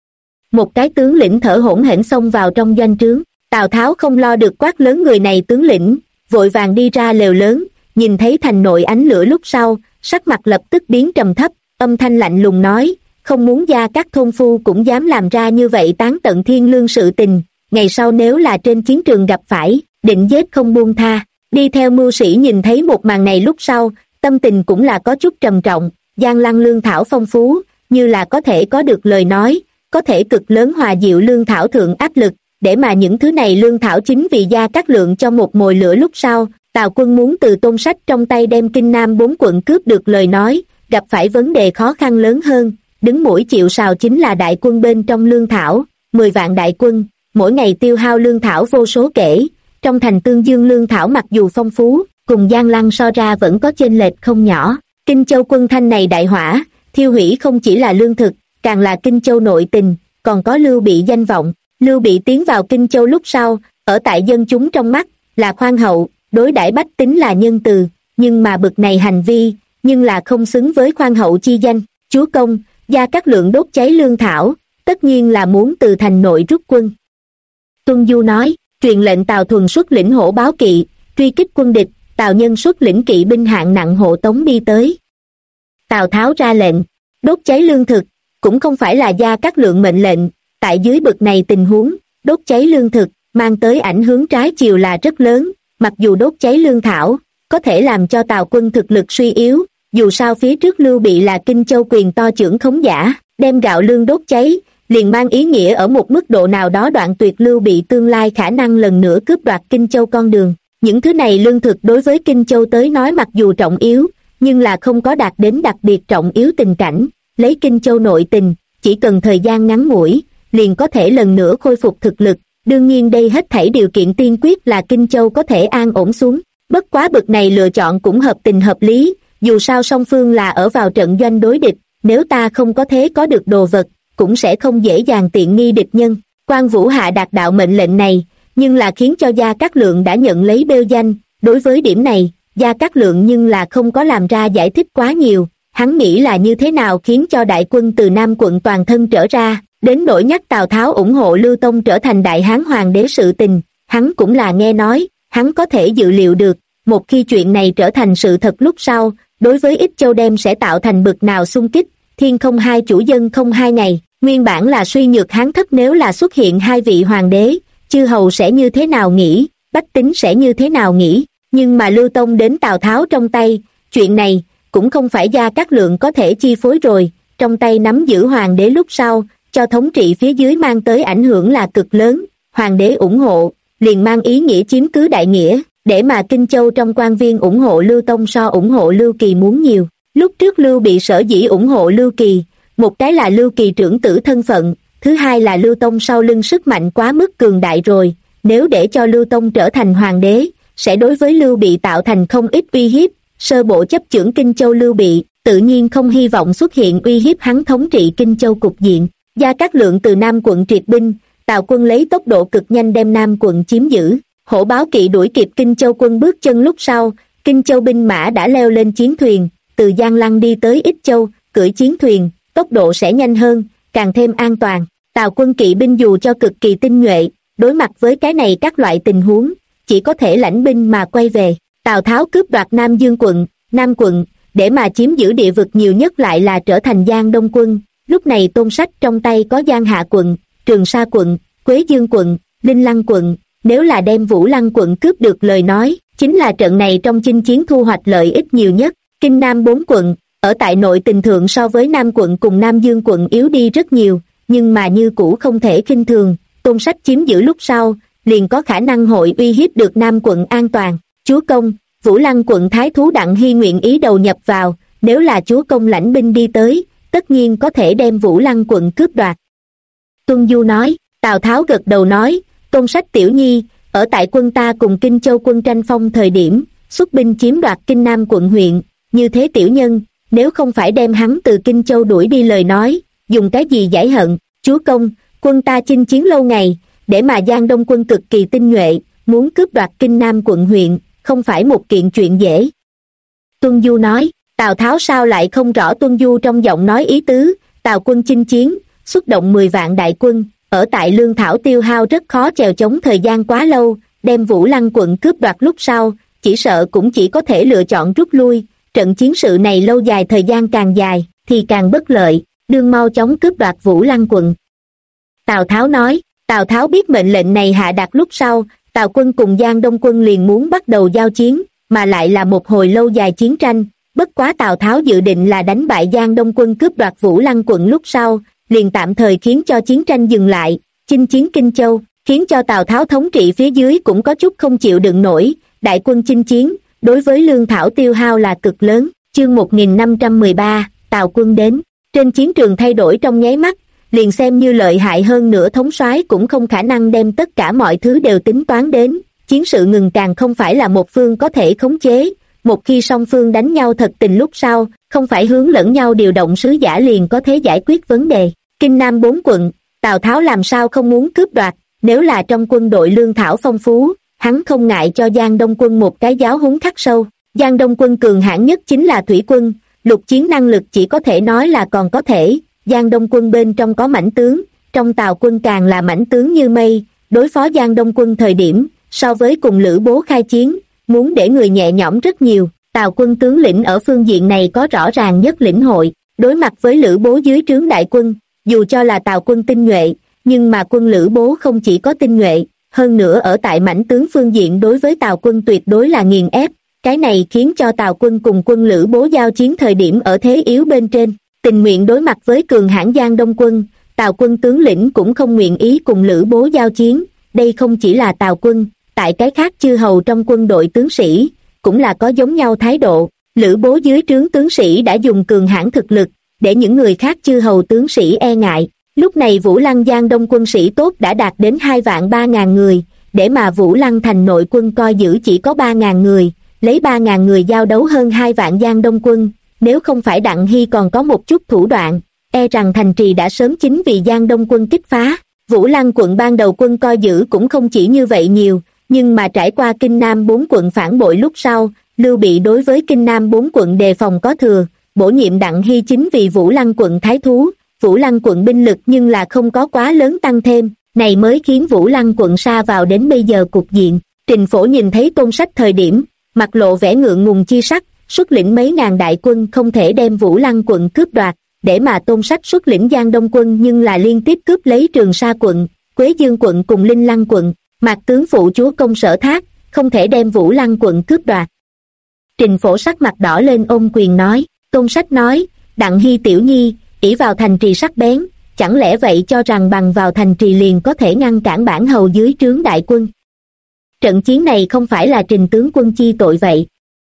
Một cái tướng lĩnh thở hổn hển xông vào trong doanh trướng, Tào Tháo không lo được quát lớn người này tướng lĩnh, vội vàng đi ra lều lớn, nhìn thấy thành nội ánh lửa lúc sau, sắc mặt lập tức biến trầm thấp, âm thanh lạnh lùng nói, không muốn Gia Cát thôn phu cũng dám làm ra như vậy tán tận thiên lương sự tình, ngày sau nếu là trên chiến trường gặp phải, định giết không buông tha. Đi theo mưu sĩ nhìn thấy một màn này lúc sau, tâm tình cũng là có chút trầm trọng, Giang Lăng lương thảo phong phú, như là có thể có được lời nói, có thể cực lớn hòa dịu lương thảo thượng áp lực, để mà những thứ này lương thảo chính vì Gia Cát Lượng cho một mồi lửa lúc sau, Tào quân muốn từ Tôn Sách trong tay đem Kinh Nam 4 quận cướp được lời nói, gặp phải vấn đề khó khăn lớn hơn, đứng mũi chịu sào chính là đại quân bên trong lương thảo, 10 vạn đại quân, mỗi ngày tiêu hao lương thảo vô số kể, trong thành Tương Dương lương thảo mặc dù phong phú, cùng Giang Lăng so ra vẫn có chênh lệch không nhỏ. Kinh Châu quân thanh này đại hỏa, thiêu hủy không chỉ là lương thực, càng là Kinh Châu nội tình, còn có Lưu Bị danh vọng. Lưu Bị tiến vào Kinh Châu lúc sau, ở tại dân chúng trong mắt, là khoan hậu, đối đãi bách tính là nhân từ, nhưng mà bực này hành vi, nhưng là không xứng với khoan hậu chi danh. Chúa công, Gia Cát Lượng đốt cháy lương thảo, tất nhiên là muốn từ thành nội rút quân. Tuân Du nói, truyền lệnh Tào Thuần xuất lĩnh hổ báo kỵ, truy kích quân địch, Tào Nhân xuất lĩnh kỵ binh hạng nặng hộ tống đi tới. Tào Tháo ra lệnh, đốt cháy lương thực, cũng không phải là Gia Cát Lượng mệnh lệnh, tại dưới bực này tình huống, đốt cháy lương thực, mang tới ảnh hưởng trái chiều là rất lớn, mặc dù đốt cháy lương thảo, có thể làm cho Tào quân thực lực suy yếu, dù sao phía trước Lưu Bị là Kinh Châu quyền to trưởng khống giả, đem gạo lương đốt cháy, liền mang ý nghĩa ở một mức độ nào đó đoạn tuyệt Lưu Bị tương lai khả năng lần nữa cướp đoạt Kinh Châu con đường. Những thứ này lương thực đối với Kinh Châu tới nói mặc dù trọng yếu, nhưng là không có đạt đến đặc biệt trọng yếu tình cảnh, lấy Kinh Châu nội tình, chỉ cần thời gian ngắn ngủi, liền có thể lần nữa khôi phục thực lực, đương nhiên đây hết thảy điều kiện tiên quyết là Kinh Châu có thể an ổn xuống, bất quá bực này lựa chọn cũng hợp tình hợp lý, dù sao song phương là ở vào trận doanh đối địch, nếu ta không có thế có được đồ vật, cũng sẽ không dễ dàng tiện nghi địch nhân. Quan Vũ hạ đạt đạo mệnh lệnh này, nhưng là khiến cho Gia Cát Lượng đã nhận lấy bêu danh, đối với điểm này, Gia Cát Lượng nhưng là không có làm ra giải thích quá nhiều, hắn nghĩ là như thế nào khiến cho đại quân từ Nam quận toàn thân trở ra, đến nỗi nhắc Tào Tháo ủng hộ Lưu Tông trở thành đại hán hoàng đế sự tình, hắn cũng là nghe nói, hắn có thể dự liệu được, một khi chuyện này trở thành sự thật lúc sau, đối với Ích Châu đem sẽ tạo thành bực nào xung kích, thiên không hai chủ dân không hai ngày, nguyên bản là suy nhược hán thất nếu là xuất hiện hai vị hoàng đế, chư hầu sẽ như thế nào nghĩ, bách tính sẽ như thế nào nghĩ, nhưng mà Lưu Tông đến Tào Tháo trong tay, chuyện này cũng không phải Gia Cát Lượng có thể chi phối rồi, trong tay nắm giữ hoàng đế lúc sau, cho thống trị phía dưới mang tới ảnh hưởng là cực lớn, hoàng đế ủng hộ, liền mang ý nghĩa chiếm cứ đại nghĩa, để mà Kinh Châu trong quan viên ủng hộ Lưu Tông so ủng hộ Lưu Kỳ muốn nhiều. Lúc trước Lưu Bị sở dĩ ủng hộ Lưu Kỳ, một cái là Lưu Kỳ trưởng tử thân phận, thứ hai là Lưu Tông sau lưng sức mạnh quá mức cường đại rồi, nếu để cho Lưu Tông trở thành hoàng đế, sẽ đối với Lưu Bị tạo thành không ít uy hiếp, sơ bộ chấp chưởng Kinh Châu Lưu Bị, tự nhiên không hy vọng xuất hiện uy hiếp hắn thống trị Kinh Châu cục diện. Gia Cát Lượng từ Nam quận triệt binh, Tào quân lấy tốc độ cực nhanh đem Nam quận chiếm giữ, hổ báo kỵ đuổi kịp Kinh Châu quân bước chân lúc sau, Kinh Châu binh mã đã leo lên chiến thuyền, từ Giang Lăng đi tới Ích Châu, cưỡi chiến thuyền, tốc độ sẽ nhanh hơn, càng thêm an toàn. Tào quân kỵ binh dù cho cực kỳ tinh nhuệ, đối mặt với cái này các loại tình huống, chỉ có thể lãnh binh mà quay về. Tào Tháo cướp đoạt Nam quận, để mà chiếm giữ địa vực nhiều nhất lại là trở thành Giang Đông quân. Lúc này Tôn Sách trong tay có Giang Hạ quận, Trường Sa quận, Quế Dương quận, Linh Lăng quận, nếu là đem Vũ Lăng quận cướp được lời nói, chính là trận này trong chinh chiến thu hoạch lợi ích nhiều nhất. Kinh Nam 4 quận, ở tại nội tình thượng so với Nam quận cùng Nam Dương quận yếu đi rất nhiều, nhưng mà như cũ không thể khinh thường. Tôn Sách chiếm giữ lúc sau, liền có khả năng hội uy hiếp được Nam quận an toàn. Chúa công, Vũ Lăng quận thái thú Đặng Hy nguyện ý đầu nhập vào, nếu là chúa công lãnh binh đi tới, tất nhiên có thể đem Vũ Lăng quận cướp đoạt. Tuân Du nói. Tào Tháo gật đầu nói, Tôn Sách tiểu nhi, ở tại quân ta cùng Kinh Châu quân tranh phong thời điểm, xuất binh chiếm đoạt Kinh Nam quận huyện, như thế tiểu nhân, nếu không phải đem hắn từ Kinh Châu đuổi đi lời nói, dùng cái gì giải hận. Chúa công, quân ta chinh chiến lâu ngày, để mà Giang Đông quân cực kỳ tinh nhuệ, muốn cướp đoạt Kinh Nam quận huyện, không phải một kiện chuyện dễ. Tuân Du nói. Tào Tháo sao lại không rõ Tuân Du trong giọng nói ý tứ. Tào quân chinh chiến, xuất động 10 vạn đại quân, ở tại lương thảo tiêu hao rất khó chèo chống thời gian quá lâu, đem Vũ Lăng quận cướp đoạt lúc sau, chỉ sợ cũng chỉ có thể lựa chọn rút lui. Trận chiến sự này lâu dài, thời gian càng dài thì càng bất lợi, đương mau chóng cướp đoạt Vũ Lăng quận. Tào Tháo nói. Tào Tháo biết mệnh lệnh này hạ đạt lúc sau, Tào quân cùng Giang Đông quân liền muốn bắt đầu giao chiến, mà lại là một hồi lâu dài chiến tranh. Bất quá Tào Tháo dự định là đánh bại Giang Đông quân cướp đoạt Vũ Lăng quận lúc sau, liền tạm thời khiến cho chiến tranh dừng lại, chinh chiến Kinh Châu, khiến cho Tào Tháo thống trị phía dưới cũng có chút không chịu đựng nổi. Đại quân chinh chiến, đối với lương thảo tiêu hao là cực lớn. Chương 1513, Tào quân đến. Trên chiến trường thay đổi trong nháy mắt, liền xem như lợi hại hơn nữa thống soái cũng không khả năng đem tất cả mọi thứ đều tính toán đến. Chiến sự ngừng càng không phải là một phương có thể khống chế. Một khi song phương đánh nhau thật tình lúc sau, không phải hướng lẫn nhau điều động sứ giả liền có thể giải quyết vấn đề. Kinh Nam 4 quận, Tào Tháo làm sao không muốn cướp đoạt, nếu là trong quân đội lương thảo phong phú, hắn không ngại cho Giang Đông quân một cái giáo huấn khắc sâu. Giang Đông quân cường hãn nhất chính là thủy quân, lục chiến năng lực chỉ có thể nói là còn có thể. Giang Đông quân bên trong có mãnh tướng, trong Tào quân càng là mãnh tướng như mây, đối phó Giang Đông quân thời điểm, so với cùng Lữ Bố khai chiến, muốn để người nhẹ nhõm rất nhiều. Tào quân tướng lĩnh ở phương diện này có rõ ràng nhất lĩnh hội, đối mặt với Lữ Bố dưới trướng đại quân, dù cho là Tào quân tinh nhuệ, nhưng mà quân Lữ Bố không chỉ có tinh nhuệ, hơn nữa ở tại mãnh tướng phương diện đối với Tào quân tuyệt đối là nghiền ép. Cái này khiến cho Tào quân cùng quân Lữ Bố giao chiến thời điểm ở thế yếu bên trên, tình nguyện đối mặt với cường hãn Giang Đông quân. Tào quân tướng lĩnh cũng không nguyện ý cùng Lữ Bố giao chiến. Đây không chỉ là Tào quân, tại cái khác chư hầu trong quân đội tướng sĩ cũng là có giống nhau thái độ. Lữ Bố dưới trướng tướng sĩ đã dùng cường hãn thực lực để những người khác chư hầu tướng sĩ e ngại. Lúc này Vũ Lăng Giang Đông quân sĩ tốt đã đạt đến 2.300.000 người, để mà Vũ Lăng thành nội quân coi giữ chỉ có 3.000 người, lấy 3.000 người giao đấu hơn 2 vạn Giang Đông quân. Nếu không phải Đặng Hy còn có một chút thủ đoạn, e rằng thành trì đã sớm chính vì Giang Đông quân kích phá. Vũ Lăng quận ban đầu quân coi giữ cũng không chỉ như vậy nhiều, nhưng mà trải qua Kinh Nam 4 quận phản bội lúc sau, Lưu Bị đối với Kinh Nam 4 quận đề phòng có thừa, bổ nhiệm Đặng Hy chính vì Vũ Lăng quận thái thú. Vũ Lăng quận binh lực nhưng là không có quá lớn tăng thêm, này mới khiến Vũ Lăng quận sa vào đến bây giờ cục diện. Trình Phổ nhìn thấy Tôn Sách thời điểm, mặt lộ vẻ ngượng ngùng chi sắc, xuất lĩnh mấy ngàn đại quân không thể đem Vũ Lăng quận cướp đoạt, để mà Tôn Sách xuất lĩnh Giang Đông quân nhưng là liên tiếp cướp lấy Trường Sa quận, Quế Dương quận cùng Linh Lăng quận. Mạc tướng phụ chúa công Sở Thác không thể đem Vũ Lăng quận cướp đoạt. Trình Phổ sắc mặt đỏ lên ôm quyền nói. Tôn Sách nói, Đặng Hy tiểu nhi ỷ vào thành trì sắc bén, chẳng lẽ vậy cho rằng bằng vào thành trì liền có thể ngăn cản bản hầu dưới trướng đại quân? Trận chiến này không phải là Trình tướng quân chi tội vậy.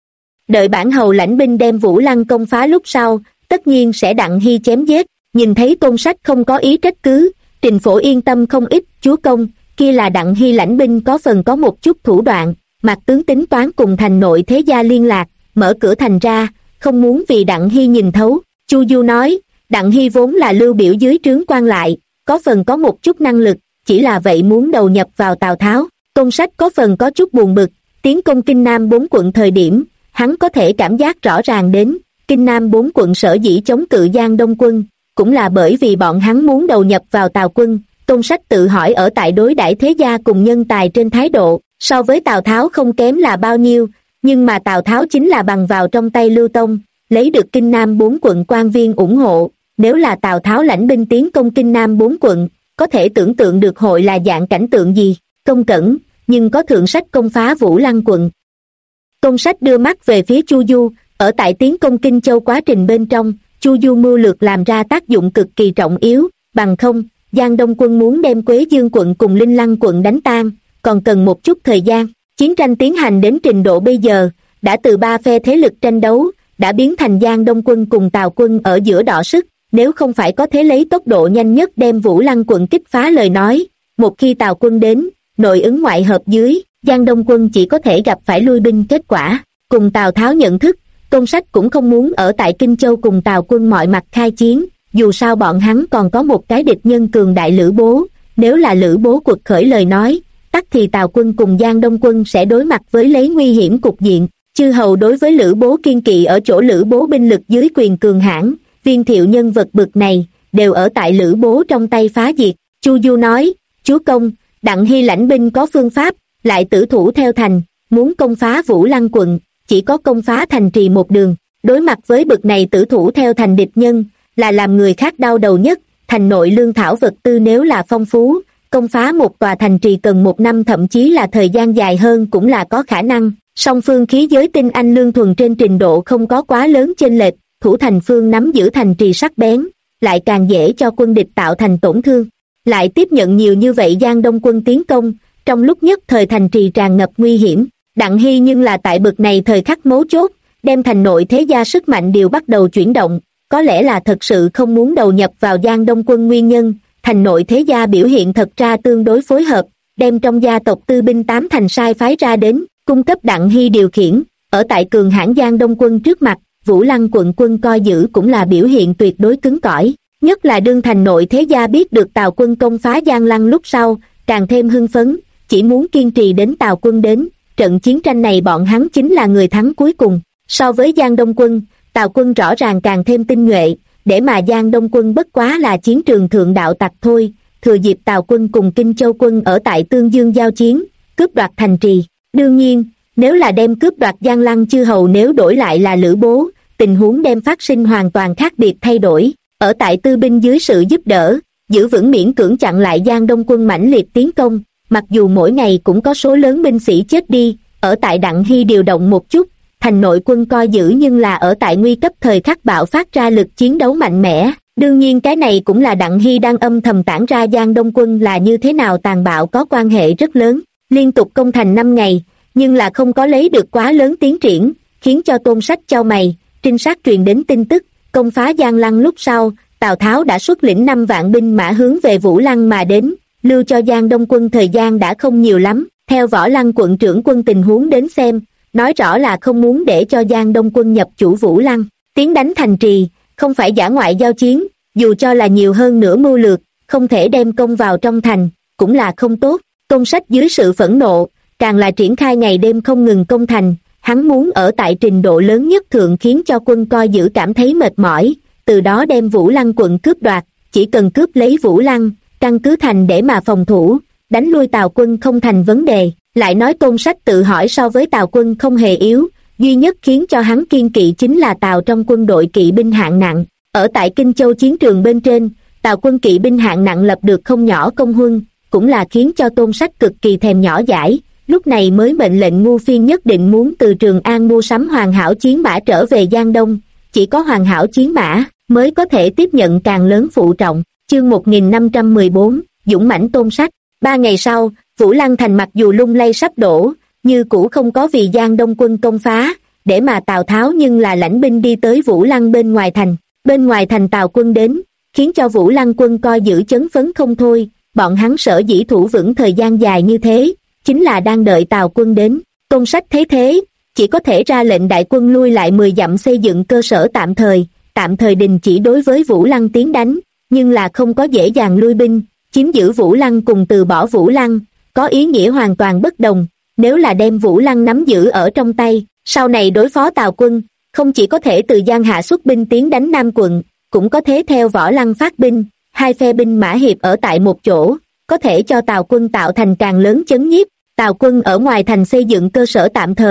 Đợi bản hầu lãnh binh đem Vũ Lăng công phá lúc sau, tất nhiên sẽ Đặng Hy chém giết. Nhìn thấy Tôn Sách không có ý trách cứ, Trình Phổ yên tâm không ít. Chúa công, kia là Đặng Hy lãnh binh có phần có một chút thủ đoạn. Mạc tướng tính toán cùng thành nội thế gia liên lạc, mở cửa thành ra, không muốn vì Đặng Hy nhìn thấu. Chu Du nói, Đặng Hy vốn là Lưu Biểu dưới trướng quan lại, có phần có một chút năng lực, chỉ là vậy muốn đầu nhập vào Tào Tháo. Tôn Sách có phần có chút buồn bực, tiến công Kinh Nam 4 quận thời điểm, hắn có thể cảm giác rõ ràng đến, Kinh Nam 4 quận sở dĩ chống cự Giang Đông quân, cũng là bởi vì bọn hắn muốn đầu nhập vào Tào quân. Tôn Sách tự hỏi ở tại đối đãi thế gia cùng nhân tài trên thái độ, so với Tào Tháo không kém là bao nhiêu, nhưng mà Tào Tháo chính là bằng vào trong tay Lưu Tông, lấy được Kinh Nam 4 quận quan viên ủng hộ. Nếu là Tào Tháo lãnh binh tiến công Kinh Nam 4 quận, có thể tưởng tượng được hội là dạng cảnh tượng gì. Công Cẩn, nhưng có thượng sách công phá Vũ Lăng quận. Công Sách đưa mắt về phía Chu Du, ở tại tiến công Kinh Châu quá trình bên trong, Chu Du mưu lược làm ra tác dụng cực kỳ trọng yếu, bằng không, Giang Đông quân muốn đem Quế Dương quận cùng Linh Lăng quận đánh tan, còn cần một chút thời gian. Chiến tranh tiến hành đến trình độ bây giờ, đã từ 3 phe thế lực tranh đấu, đã biến thành Giang Đông quân cùng Tào quân ở giữa đọ sức. Nếu không phải có thể lấy tốc độ nhanh nhất đem Vũ Lăng quận kích phá lời nói, một khi Tào quân đến, nội ứng ngoại hợp dưới, Giang Đông quân chỉ có thể gặp phải lui binh kết quả. Cùng Tào Tháo nhận thức, Công Sách cũng không muốn ở tại Kinh Châu cùng Tào quân mọi mặt khai chiến, dù sao bọn hắn còn có một cái địch nhân cường đại Lữ Bố, nếu là Lữ Bố quật khởi lời nói, tắc thì Tào quân cùng Giang Đông quân sẽ đối mặt với lấy nguy hiểm cục diện. Chư hầu đối với Lữ Bố kiên kỵ ở chỗ Lữ Bố binh lực dưới quyền cường hãn, Viên Thiệu nhân vật bực này, đều ở tại Lữ Bố trong tay phá diệt. Chu Du nói, chúa công, Đặng Hy lãnh binh có phương pháp, lại tử thủ theo thành, muốn công phá Vũ Lăng quận, chỉ có công phá thành trì một đường. Đối mặt với bực này tử thủ theo thành địch nhân, là làm người khác đau đầu nhất. Thành nội lương thảo vật tư nếu là phong phú, công phá một tòa thành trì cần 1 năm thậm chí là thời gian dài hơn cũng là có khả năng. Song phương khí giới tinh anh lương thuần trên trình độ không có quá lớn chênh lệch, thủ thành phương nắm giữ thành trì sắc bén, lại càng dễ cho quân địch tạo thành tổn thương. Lại tiếp nhận nhiều như vậy Giang Đông quân tiến công, trong lúc nhất thời thành trì tràn ngập nguy hiểm. Đặng Hy nhưng là tại bực này thời khắc mấu chốt, đem thành nội thế gia sức mạnh đều bắt đầu chuyển động, có lẽ là thật sự không muốn đầu nhập vào Giang Đông quân nguyên nhân. Thành nội thế gia biểu hiện thật ra tương đối phối hợp, đem trong gia tộc tư binh 8 thành sai phái ra đến, cung cấp Đặng Hy điều khiển. Ở tại cường hãn Giang Đông quân trước mặt, Vũ Lăng quận quân coi giữ cũng là biểu hiện tuyệt đối cứng cỏi, nhất là đương thành nội thế gia biết được Tào quân công phá Giang Lăng lúc sau, càng thêm hưng phấn, chỉ muốn kiên trì đến Tào quân đến. Trận chiến tranh này bọn hắn chính là người thắng cuối cùng. So với Giang Đông quân, Tào quân rõ ràng càng thêm tinh nhuệ, để mà Giang Đông quân bất quá là chiến trường thượng đạo tặc thôi. Thừa dịp Tào quân cùng Kinh Châu quân ở tại Tương Dương giao chiến, cướp đoạt thành trì. Đương nhiên, nếu là đem cướp đoạt Giang Lăng chư hầu nếu đổi lại là Lữ Bố, tình huống đem phát sinh hoàn toàn khác biệt thay đổi. Ở tại tư binh dưới sự giúp đỡ, giữ vững miễn cưỡng chặn lại Giang Đông quân mãnh liệt tiến công, mặc dù mỗi ngày cũng có số lớn binh sĩ chết đi. Ở tại Đặng Hy điều động một chút, thành nội quân coi giữ nhưng là ở tại nguy cấp thời khắc bạo phát ra lực chiến đấu mạnh mẽ. Đương nhiên cái này cũng là Đặng Hy đang âm thầm tản ra Giang Đông quân là như thế nào tàn bạo có quan hệ rất lớn. Liên tục công thành 5 ngày, nhưng là không có lấy được quá lớn tiến triển, khiến cho Tôn Sách chau mày. Trinh sát truyền đến tin tức, công phá Giang Lăng lúc sau, Tào Tháo đã xuất lĩnh 5 vạn binh mã hướng về Vũ Lăng mà đến, lưu cho Giang Đông quân thời gian đã không nhiều lắm. Theo Võ Lăng quận trưởng quân tình huống đến xem, nói rõ là không muốn để cho Giang Đông quân nhập chủ Vũ Lăng, tiến đánh thành trì, không phải dã ngoại giao chiến, dù cho là nhiều hơn nữa mưu lược, không thể đem công vào trong thành, cũng là không tốt. Tôn Sách dưới sự phẫn nộ, càng là triển khai ngày đêm không ngừng công thành, hắn muốn ở tại trình độ lớn nhất thượng khiến cho quân coi giữ cảm thấy mệt mỏi, từ đó đem Vũ Lăng quận cướp đoạt, chỉ cần cướp lấy Vũ Lăng, căn cứ thành để mà phòng thủ, đánh lui Tào quân không thành vấn đề. Lại nói Tôn Sách tự hỏi so với Tào quân không hề yếu, duy nhất khiến cho hắn kiên kỵ chính là Tào trong quân đội kỵ binh hạng nặng. Ở tại Kinh Châu chiến trường bên trên, Tào quân kỵ binh hạng nặng lập được không nhỏ công huân, cũng là khiến cho Tôn Sách cực kỳ thèm nhỏ dãi, lúc này mới mệnh lệnh Ngu Phiên nhất định muốn từ Trường An mua sắm hoàn hảo chiến mã trở về Giang Đông, chỉ có hoàn hảo chiến mã mới có thể tiếp nhận càng lớn phụ trọng. Chương 1514, dũng mãnh Tôn Sách. 3 ngày sau, Vũ Lăng thành mặc dù lung lay sắp đổ, như cũ không có vì Giang Đông quân công phá, để mà Tào Tháo nhưng là lãnh binh đi tới Vũ Lăng bên ngoài thành. Bên ngoài thành Tào quân đến, khiến cho Vũ Lăng quân coi giữ chấn phấn không thôi, bọn hắn sở dĩ thủ vững thời gian dài như thế, chính là đang đợi Tào quân đến. Tôn Sách thấy thế, chỉ có thể ra lệnh đại quân lui lại 10 dặm xây dựng cơ sở tạm thời đình chỉ đối với Vũ Lăng tiến đánh, nhưng là không có dễ dàng lui binh, chiếm giữ Vũ Lăng cùng từ bỏ Vũ Lăng, có ý nghĩa hoàn toàn bất đồng. Nếu là đem Vũ Lăng nắm giữ ở trong tay, sau này đối phó Tào quân, không chỉ có thể từ Giang Hạ xuất binh tiến đánh Nam quận, cũng có thể theo Võ Lăng phát binh, hai phe binh mã hiệp ở tại một chỗ, có thể cho Tào quân tạo thành càng lớn chấn nhiếp. Tào quân ở ngoài thành xây dựng cơ sở tạm thời,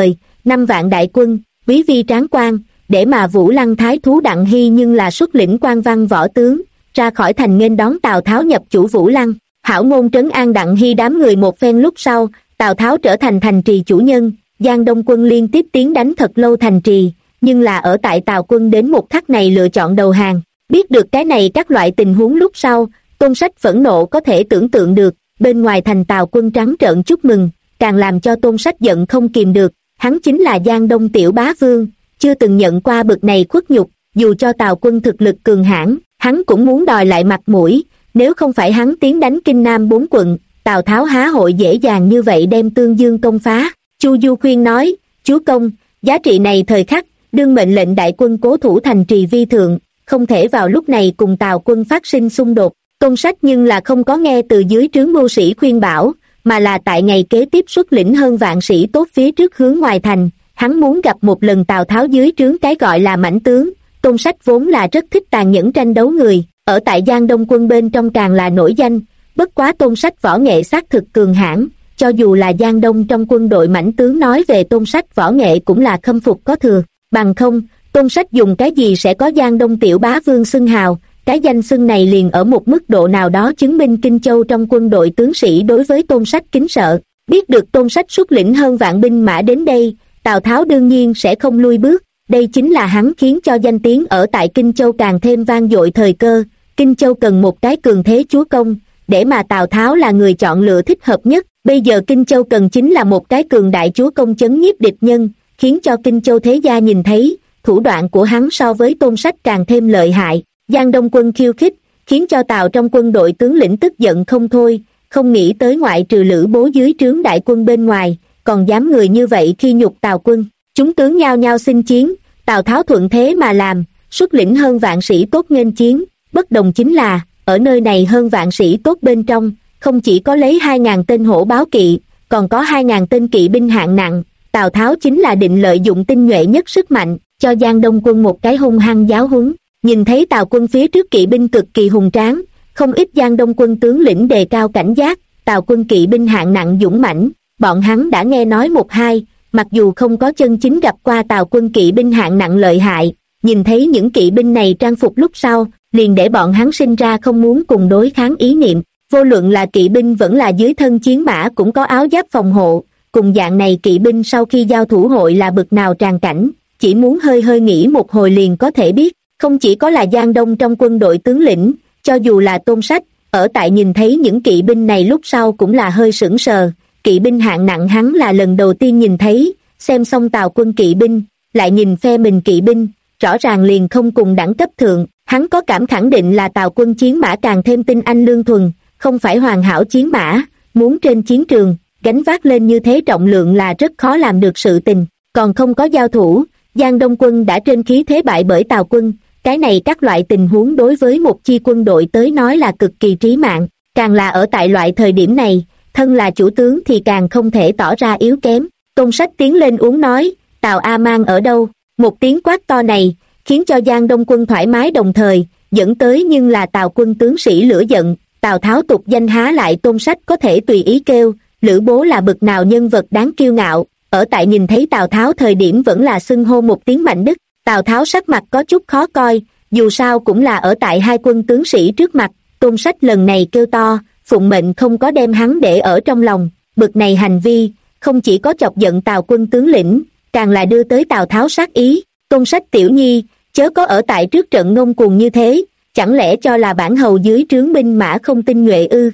5 vạn đại quân, quý vi tráng quan, để mà Vũ Lăng thái thú Đặng Hy nhưng là xuất lĩnh quan văn võ tướng, ra khỏi thành nghênh đón Tào Tháo nhập chủ Vũ Lăng. Hảo ngôn trấn an Đặng Hy đám người một phen lúc sau, Tào Tháo trở thành thành trì chủ nhân. Giang Đông quân liên tiếp tiến đánh thật lâu thành trì, nhưng là ở tại Tào quân đến một khắc này lựa chọn đầu hàng. Biết được cái này các loại tình huống lúc sau, Tôn Sách phẫn nộ có thể tưởng tượng được, bên ngoài thành Tào quân trắng trợn chúc mừng, càng làm cho Tôn Sách giận không kìm được. Hắn chính là Giang Đông tiểu bá vương, chưa từng nhận qua bực này khuất nhục, dù cho Tào quân thực lực cường hãn, hắn cũng muốn đòi lại mặt mũi. Nếu không phải hắn tiến đánh Kinh Nam 4 quận, Tào Tháo há hội dễ dàng như vậy đem Tương Dương công phá. Chu Du khuyên nói, chúa công, giá trị này thời khắc, đương mệnh lệnh đại quân cố thủ thành trì vi thượng, không thể vào lúc này cùng Tào quân phát sinh xung đột. Tôn Sách nhưng là không có nghe từ dưới trướng mưu sĩ khuyên bảo, mà là tại ngày kế tiếp xuất lĩnh hơn vạn sĩ tốt phía trước hướng ngoài thành. Hắn muốn gặp một lần Tào Tháo dưới trướng cái gọi là mãnh tướng. Tôn Sách vốn là rất thích tàn nhẫn tranh đấu người, ở tại Giang Đông quân bên trong càng là nổi danh. Bất quá Tôn Sách võ nghệ xác thực cường hãn, cho dù là Giang Đông trong quân đội mãnh tướng nói về Tôn Sách võ nghệ cũng là khâm phục có thừa. Bằng không, Tôn Sách dùng cái gì sẽ có Giang Đông tiểu bá vương xưng hào. Cái danh xưng này liền ở một mức độ nào đó chứng minh Kinh Châu trong quân đội tướng sĩ đối với Tôn Sách kính sợ. Biết được Tôn Sách xuất lĩnh hơn vạn binh mã đến đây, Tào Tháo đương nhiên sẽ không lui bước. Đây chính là hắn khiến cho danh tiếng ở tại Kinh Châu càng thêm vang dội thời cơ. Kinh Châu cần một cái cường thế chúa công, để mà Tào Tháo là người chọn lựa thích hợp nhất. Bây giờ Kinh Châu cần chính là một cái cường đại chúa công chấn nhiếp địch nhân, khiến cho Kinh Châu thế gia nhìn thấy, thủ đoạn của hắn so với Tôn Sách càng thêm lợi hại. Giang Đông quân khiêu khích, khiến cho Tào trong quân đội tướng lĩnh tức giận không thôi, không nghĩ tới ngoại trừ Lữ Bố dưới trướng đại quân bên ngoài, còn dám người như vậy khi nhục Tào quân. Chúng tướng nhao nhao xin chiến, Tào Tháo thuận thế mà làm, xuất lĩnh hơn vạn sĩ tốt nghênh chiến. Bất đồng chính là, ở nơi này hơn vạn sĩ tốt bên trong, không chỉ có lấy 2.000 tên hổ báo kỵ, còn có 2.000 tên kỵ binh hạng nặng. Tào Tháo chính là định lợi dụng tinh nhuệ nhất sức mạnh, cho Giang Đông quân một cái hung hăng giáo huấn. Nhìn thấy Tào quân phía trước kỵ binh cực kỳ hùng tráng, không ít Giang Đông quân tướng lĩnh đề cao cảnh giác. Tào quân kỵ binh hạng nặng dũng mãnh, bọn hắn đã nghe nói một hai, mặc dù không có chân chính gặp qua Tào quân kỵ binh hạng nặng lợi hại, nhìn thấy những kỵ binh này trang phục lúc sau, liền để bọn hắn sinh ra không muốn cùng đối kháng ý niệm. Vô luận là kỵ binh vẫn là dưới thân chiến mã cũng có áo giáp phòng hộ, cùng dạng này kỵ binh sau khi giao thủ hội là bực nào tràn cảnh, chỉ muốn hơi hơi nghĩ một hồi liền có thể biết. Không chỉ có là Giang Đông trong quân đội tướng lĩnh, cho dù là Tôn Sách, ở tại nhìn thấy những kỵ binh này lúc sau cũng là hơi sững sờ. Kỵ binh hạng nặng hắn là lần đầu tiên nhìn thấy, xem xong Tào quân kỵ binh, lại nhìn phe mình kỵ binh, rõ ràng liền không cùng đẳng cấp thượng. Hắn có cảm khẳng định là Tào quân chiến mã càng thêm tinh anh lương thuần, không phải hoàn hảo chiến mã, muốn trên chiến trường, gánh vác lên như thế trọng lượng là rất khó làm được sự tình. Còn không có giao thủ, Giang Đông quân đã trên khí thế bại bởi Tào quân. Cái này các loại tình huống đối với một chi quân đội tới nói là cực kỳ trí mạng, càng là ở tại loại thời điểm này, thân là chủ tướng thì càng không thể tỏ ra yếu kém. Tôn Sách tiến lên uống nói, Tào A Mang ở đâu? Một tiếng quát to này, khiến cho Giang Đông quân thoải mái đồng thời, dẫn tới nhưng là Tào quân tướng sĩ lửa giận. Tào Tháo tục danh há lại Tôn Sách có thể tùy ý kêu, Lữ Bố là bực nào nhân vật đáng kiêu ngạo, ở tại nhìn thấy Tào Tháo thời điểm vẫn là xưng hô một tiếng Mạnh Đức. Tào Tháo sắc mặt có chút khó coi, dù sao cũng là ở tại hai quân tướng sĩ trước mặt. Tôn Sách lần này kêu to, phụng mệnh không có đem hắn để ở trong lòng. Bực này hành vi, không chỉ có chọc giận Tào quân tướng lĩnh, càng là đưa tới Tào Tháo sát ý. Tôn Sách tiểu nhi, chớ có ở tại trước trận ngông cuồng như thế, chẳng lẽ cho là bản hầu dưới trướng binh mã không tinh nhuệ ư?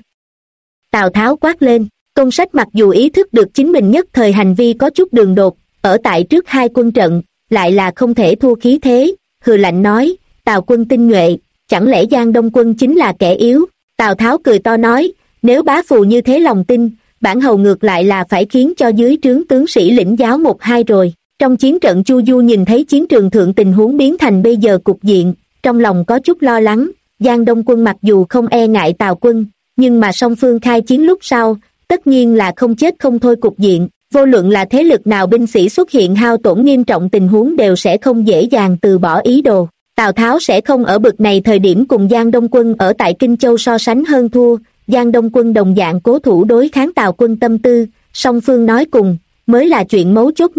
Tào Tháo quát lên. Tôn Sách mặc dù ý thức được chính mình nhất thời hành vi có chút đường đột, ở tại trước hai quân trận, lại là không thể thua khí thế, hừ lạnh nói, Tào quân tinh nhuệ, chẳng lẽ Giang Đông quân chính là kẻ yếu? Tào Tháo cười to nói, nếu bá phù như thế lòng tin, bản hầu ngược lại là phải khiến cho dưới trướng tướng sĩ lĩnh giáo một hai rồi. Trong chiến trận Chu Du nhìn thấy chiến trường thượng tình huống biến thành bây giờ cục diện, trong lòng có chút lo lắng. Giang Đông quân mặc dù không e ngại Tào quân, nhưng mà song phương khai chiến lúc sau, tất nhiên là không chết không thôi cục diện. Vô luận là thế lực nào binh sĩ xuất hiện hao tổn nghiêm trọng tình huống đều sẽ không dễ dàng từ bỏ ý đồ. Tào Tháo sẽ không ở bực này thời điểm cùng Giang Đông quân ở tại Kinh Châu so sánh hơn thua. Giang Đông quân đồng dạng cố thủ đối kháng Tào quân tâm tư, song phương nói cùng, mới là chuyện mấu chốt nhất.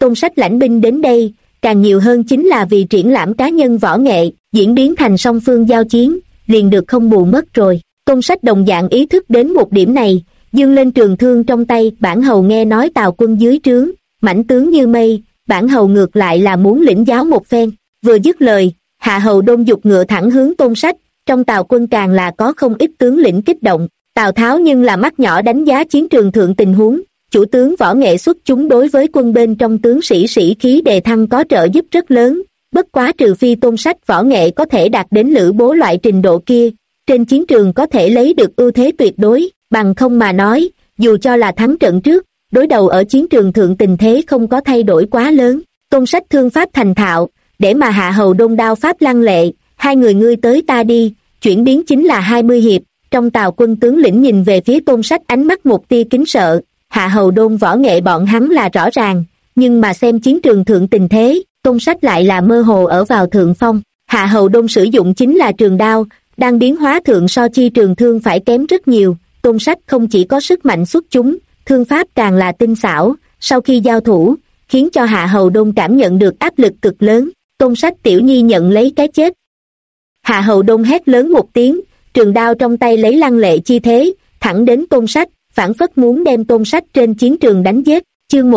Tôn Sách lãnh binh đến đây, càng nhiều hơn chính là vì triển lãm cá nhân võ nghệ, diễn biến thành song phương giao chiến, liền được không bù mất rồi. Tôn Sách đồng dạng ý thức đến một điểm này, giương lên trường thương trong tay. Bản hầu nghe nói Tào quân dưới trướng mãnh tướng như mây, bản hầu ngược lại là muốn lĩnh giáo một phen. Vừa dứt lời, Hạ Hầu Đôn giục ngựa thẳng hướng Tôn Sách. Trong Tào quân càng là có không ít tướng lĩnh kích động. Tào Tháo nhưng là mắt nhỏ đánh giá chiến trường thượng tình huống, chủ tướng võ nghệ xuất chúng đối với quân bên trong tướng sĩ sĩ khí đề thăng có trợ giúp rất lớn. Bất quá trừ phi Tôn Sách võ nghệ có thể đạt đến Lữ Bố loại trình độ kia, trên chiến trường có thể lấy được ưu thế tuyệt đối, bằng không mà nói, dù cho là thắng trận trước, đối đầu ở chiến trường thượng tình thế không có thay đổi quá lớn. Tôn Sách thương pháp thành thạo, để mà Hạ Hầu Đôn đao pháp lăng lệ, hai người ngươi tới ta đi, chuyển biến chính là 20 hiệp. Trong Tào quân tướng lĩnh nhìn về phía Tôn Sách ánh mắt một tia kính sợ. Hạ Hầu Đôn võ nghệ bọn hắn là rõ ràng, nhưng mà xem chiến trường thượng tình thế, Tôn Sách lại là mơ hồ ở vào thượng phong. Hạ Hầu Đôn sử dụng chính là trường đao, đang biến hóa thượng so chi trường thương phải kém rất nhiều. Tôn Sách không chỉ có sức mạnh xuất chúng, thương pháp càng là tinh xảo, sau khi giao thủ, khiến cho Hạ Hầu Đôn cảm nhận được áp lực cực lớn. Tôn Sách tiểu nhi nhận lấy cái chết. Hạ Hầu Đôn hét lớn một tiếng, trường đao trong tay lấy lăng lệ chi thế, thẳng đến Tôn Sách, phảng phất muốn đem Tôn Sách trên chiến trường đánh giết. Chương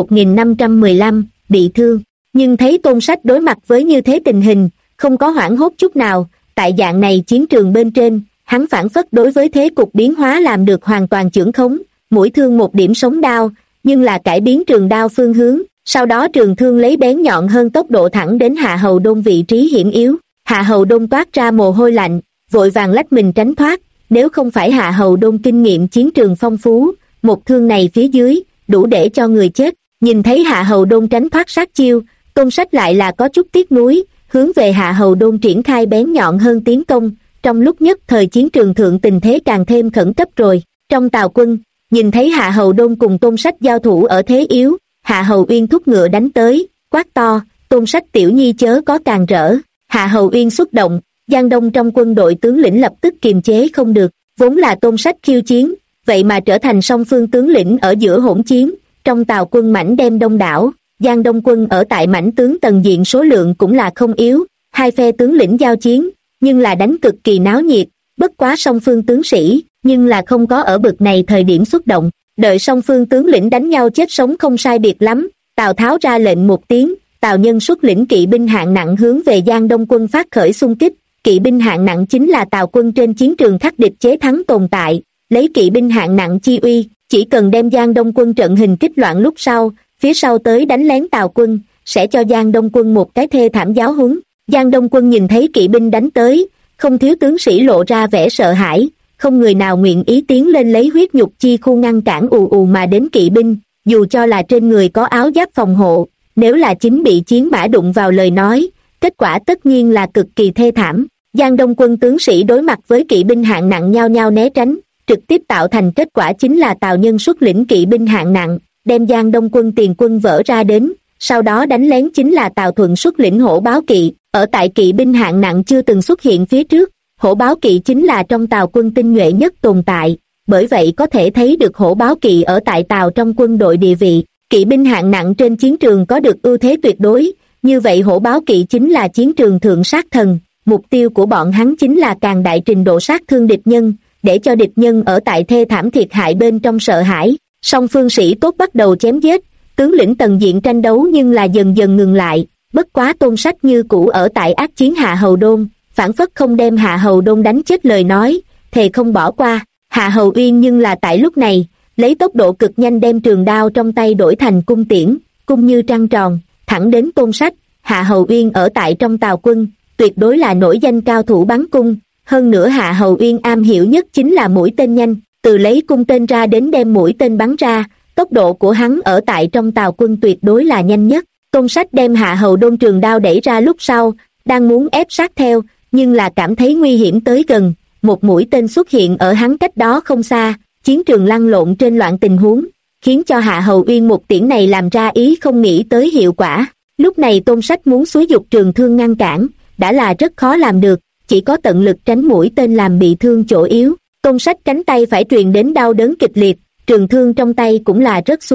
1515, bị thương. Nhưng thấy Tôn Sách đối mặt với như thế tình hình, không có hoảng hốt chút nào. Tại dạng này chiến trường bên trên, hắn phảng phất đối với thế cục biến hóa làm được hoàn toàn chưởng khống, mũi thương một điểm sống đao, nhưng là cải biến trường đao phương hướng, sau đó trường thương lấy bén nhọn hơn tốc độ thẳng đến Hạ Hầu Đôn vị trí hiểm yếu. Hạ Hầu Đôn toát ra mồ hôi lạnh, vội vàng lách mình tránh thoát. Nếu không phải Hạ Hầu Đôn kinh nghiệm chiến trường phong phú, một thương này phía dưới đủ để cho người chết. Nhìn thấy Hạ Hầu Đôn tránh thoát sát chiêu, Tôn Sách lại là có chút tiếc nuối, hướng về Hạ Hầu Đôn triển khai bén nhọn hơn tiến công. Trong lúc nhất thời chiến trường thượng tình thế càng thêm khẩn cấp rồi. Trong Tào quân, nhìn thấy Hạ Hầu Đôn cùng Tôn Sách giao thủ ở thế yếu, Hạ Hầu Uyên thúc ngựa đánh tới, quát to, Tôn Sách tiểu nhi chớ có càn rỡ. Hạ Hầu Uyên xuất động, Giang Đông trong quân đội tướng lĩnh lập tức kiềm chế không được, vốn là Tôn Sách khiêu chiến, vậy mà trở thành song phương tướng lĩnh ở giữa hỗn chiến. Trong Tào quân mãnh đem đông đảo, Giang Đông quân ở tại mãnh tướng tầng diện số lượng cũng là không yếu, hai phe tướng lĩnh giao chiến, nhưng là đánh cực kỳ náo nhiệt. Bất quá song phương tướng sĩ, nhưng là không có ở bực này thời điểm xuất động, đợi song phương tướng lĩnh đánh nhau chết sống không sai biệt lắm, Tào Tháo ra lệnh một tiếng, Tào Nhân xuất lĩnh kỵ binh hạng nặng hướng về Giang Đông quân phát khởi xung kích. Kỵ binh hạng nặng chính là Tào quân trên chiến trường khắc địch chế thắng tồn tại, lấy kỵ binh hạng nặng chi uy, chỉ cần đem Giang Đông quân trận hình kích loạn lúc sau, phía sau tới đánh lén Tào quân, sẽ cho Giang Đông quân một cái thê thảm giáo huấn. Giang Đông quân nhìn thấy kỵ binh đánh tới, không thiếu tướng sĩ lộ ra vẻ sợ hãi, không người nào nguyện ý tiến lên lấy huyết nhục chi khu ngăn cản ù ù mà đến kỵ binh, dù cho là trên người có áo giáp phòng hộ, nếu là chính bị chiến mã đụng vào lời nói, kết quả tất nhiên là cực kỳ thê thảm. Giang Đông quân tướng sĩ đối mặt với kỵ binh hạng nặng nhao nhao né tránh, trực tiếp tạo thành kết quả chính là Tào Nhân xuất lĩnh kỵ binh hạng nặng, đem Giang Đông quân tiền quân vỡ ra đến, sau đó đánh lén chính là Tào Thuận xuất lĩnh hổ báo kỵ. Ở tại kỵ binh hạng nặng chưa từng xuất hiện phía trước, hổ báo kỵ chính là trong Tào quân tinh nhuệ nhất tồn tại, bởi vậy có thể thấy được hổ báo kỵ ở tại Tào trong quân đội địa vị. Kỵ binh hạng nặng trên chiến trường có được ưu thế tuyệt đối, như vậy hổ báo kỵ chính là chiến trường thượng sát thần, mục tiêu của bọn hắn chính là càng đại trình độ sát thương địch nhân, để cho địch nhân ở tại thê thảm thiệt hại bên trong sợ hãi. Song phương sĩ tốt bắt đầu chém giết, tướng lĩnh tầng diện tranh đấu nhưng là dần dần ngừng lại. Bất quá Tôn Sách như cũ ở tại ác chiến Hạ Hầu Đôn, phản phất không đem Hạ Hầu Đôn đánh chết lời nói, thề không bỏ qua. Hạ Hầu Uyên nhưng là tại lúc này, lấy tốc độ cực nhanh đem trường đao trong tay đổi thành cung tiễn, cung như trăng tròn, thẳng đến Tôn Sách. Hạ Hầu Uyên ở tại trong Tào quân, tuyệt đối là nổi danh cao thủ bắn cung, hơn nữa Hạ Hầu Uyên am hiểu nhất chính là mũi tên nhanh, từ lấy cung tên ra đến đem mũi tên bắn ra, tốc độ của hắn ở tại trong Tào quân tuyệt đối là nhanh nhất. Tôn Sách đem Hạ Hầu Đôn trường đao đẩy ra lúc sau, đang muốn ép sát theo, nhưng là cảm thấy nguy hiểm tới gần, một mũi tên xuất hiện ở hắn cách đó không xa, chiến trường lăn lộn trên loạn tình huống, khiến cho Hạ Hầu Uyên một tiễn này làm ra ý không nghĩ tới hiệu quả. Lúc này Tôn Sách muốn xúi dục trường thương ngăn cản, đã là rất khó làm được, chỉ có tận lực tránh mũi tên làm bị thương chỗ yếu. Tôn Sách cánh tay phải truyền đến đau đớn kịch liệt, trường thương trong tay cũng là rớt xuống đất.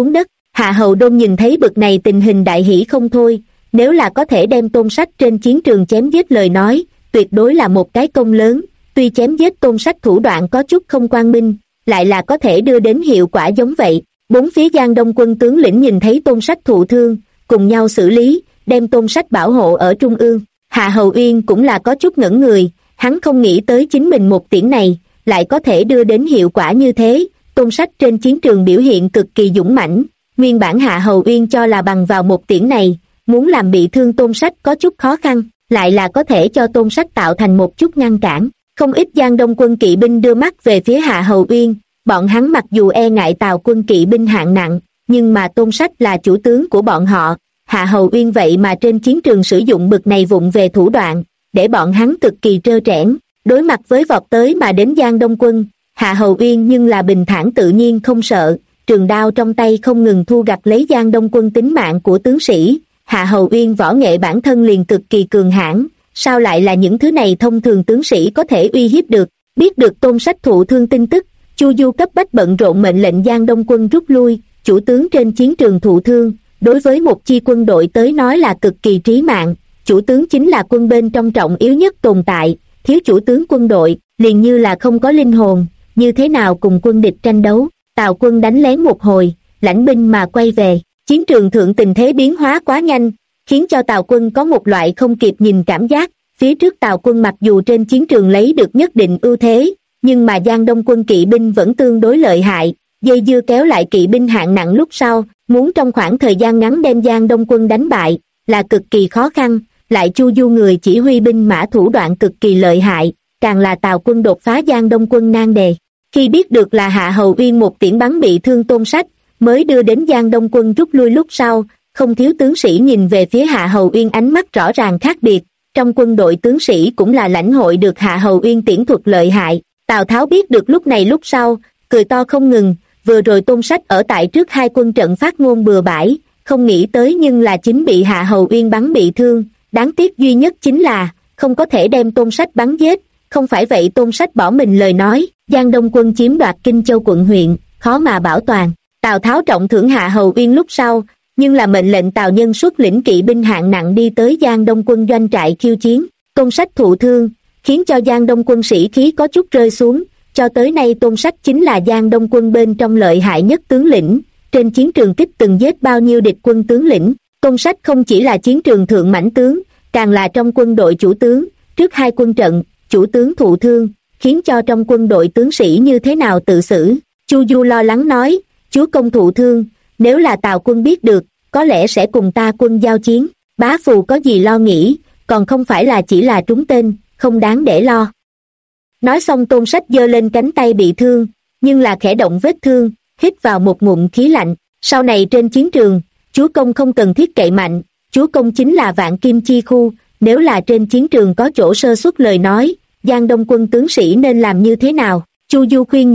Hạ Hầu Đôn nhìn thấy bực này tình hình đại hỷ không thôi, nếu là có thể đem Tôn Sách trên chiến trường chém giết lời nói, tuyệt đối là một cái công lớn, tuy chém giết Tôn Sách thủ đoạn có chút không quang minh, lại là có thể đưa đến hiệu quả giống vậy. Bốn phía Giang Đông quân tướng lĩnh nhìn thấy Tôn Sách thụ thương, cùng nhau xử lý, đem Tôn Sách bảo hộ ở trung ương. Hạ Hầu Uyên cũng là có chút ngẩn người, hắn không nghĩ tới chính mình một tiễn này, lại có thể đưa đến hiệu quả như thế. Tôn Sách trên chiến trường biểu hiện cực kỳ dũng mãnh, nguyên bản Hạ Hầu Uyên cho là bằng vào một tiễn này, muốn làm bị thương Tôn Sách có chút khó khăn, lại là có thể cho Tôn Sách tạo thành một chút ngăn cản. Không ít Giang Đông quân kỵ binh đưa mắt về phía Hạ Hầu Uyên, bọn hắn mặc dù e ngại Tào quân kỵ binh hạng nặng, nhưng mà Tôn Sách là chủ tướng của bọn họ. Hạ Hầu Uyên vậy mà trên chiến trường sử dụng bực này vụng về thủ đoạn, để bọn hắn cực kỳ trơ trẽn. Đối mặt với vọt tới mà đến Giang Đông quân, Hạ Hầu Uyên nhưng là bình thản tự nhiên không sợ, trường đao trong tay không ngừng thu gặt lấy Giang Đông quân tính mạng của tướng sĩ. Hạ Hầu Uyên võ nghệ bản thân liền cực kỳ cường hãn, sao lại là những thứ này thông thường tướng sĩ có thể uy hiếp được. Biết được Tôn Sách thụ thương tin tức, Chu Du cấp bách bận rộn mệnh lệnh Giang Đông quân rút lui. Chủ tướng trên chiến trường thụ thương, đối với một chi quân đội tới nói là cực kỳ trí mạng. Chủ tướng chính là quân bên trong trọng yếu nhất tồn tại, thiếu chủ tướng quân đội liền như là không có linh hồn, như thế nào cùng quân địch tranh đấu. Tào quân đánh lén một hồi, lãnh binh mà quay về. Chiến trường thượng tình thế biến hóa quá nhanh, khiến cho Tào quân có một loại không kịp nhìn cảm giác. Phía trước Tào quân mặc dù trên chiến trường lấy được nhất định ưu thế, nhưng mà Giang Đông quân kỵ binh vẫn tương đối lợi hại, dây dưa kéo lại kỵ binh hạng nặng lúc sau, muốn trong khoảng thời gian ngắn đem Giang Đông quân đánh bại, là cực kỳ khó khăn. Lại Chu Du người chỉ huy binh mã thủ đoạn cực kỳ lợi hại, càng là Tào quân đột phá Giang Đông quân nan đề. Khi biết được là Hạ Hầu Uyên một tiễn bắn bị thương Tôn Sách, mới đưa đến Giang Đông quân rút lui lúc sau, không thiếu tướng sĩ nhìn về phía Hạ Hầu Uyên ánh mắt rõ ràng khác biệt. Trong quân đội tướng sĩ cũng là lãnh hội được Hạ Hầu Uyên tiễn thuật lợi hại. Tào Tháo biết được lúc này lúc sau, cười to không ngừng. Vừa rồi Tôn Sách ở tại trước hai quân trận phát ngôn bừa bãi, không nghĩ tới nhưng là chính bị Hạ Hầu Uyên bắn bị thương. Đáng tiếc duy nhất chính là không có thể đem Tôn Sách bắn giết, không phải vậy Tôn Sách bỏ mình lời nói, Giang Đông quân chiếm đoạt Kinh Châu quận huyện, khó mà bảo toàn. Tào Tháo trọng thưởng Hạ Hầu Uyên lúc sau, nhưng là mệnh lệnh Tào Nhân xuất lĩnh kỵ binh hạng nặng đi tới Giang Đông quân doanh trại khiêu chiến. Tôn Sách thụ thương, khiến cho Giang Đông quân sĩ khí có chút rơi xuống, cho tới nay Tôn Sách chính là Giang Đông quân bên trong lợi hại nhất tướng lĩnh, trên chiến trường kích từng giết bao nhiêu địch quân tướng lĩnh. Tôn Sách không chỉ là chiến trường thượng mãnh tướng, càng là trong quân đội chủ tướng. Trước hai quân trận, chủ tướng thụ thương, khiến cho trong quân đội tướng sĩ như thế nào tự xử. Chu Du lo lắng nói, chúa công thụ thương, nếu là Tào quân biết được, có lẽ sẽ cùng ta quân giao chiến. Bá Phù có gì lo nghĩ, còn không phải là chỉ là trúng tên, không đáng để lo. Nói xong Tôn Sách giơ lên cánh tay bị thương, nhưng là khẽ động vết thương, hít vào một ngụm khí lạnh. Sau này trên chiến trường, chúa công không cần thiết cậy mạnh, chúa công chính là vạn kim chi khu, nếu là trên chiến trường có chỗ sơ suất lời nói, Giang Đông quân tướng sĩ nên làm như thế nào? Chu Du khuyên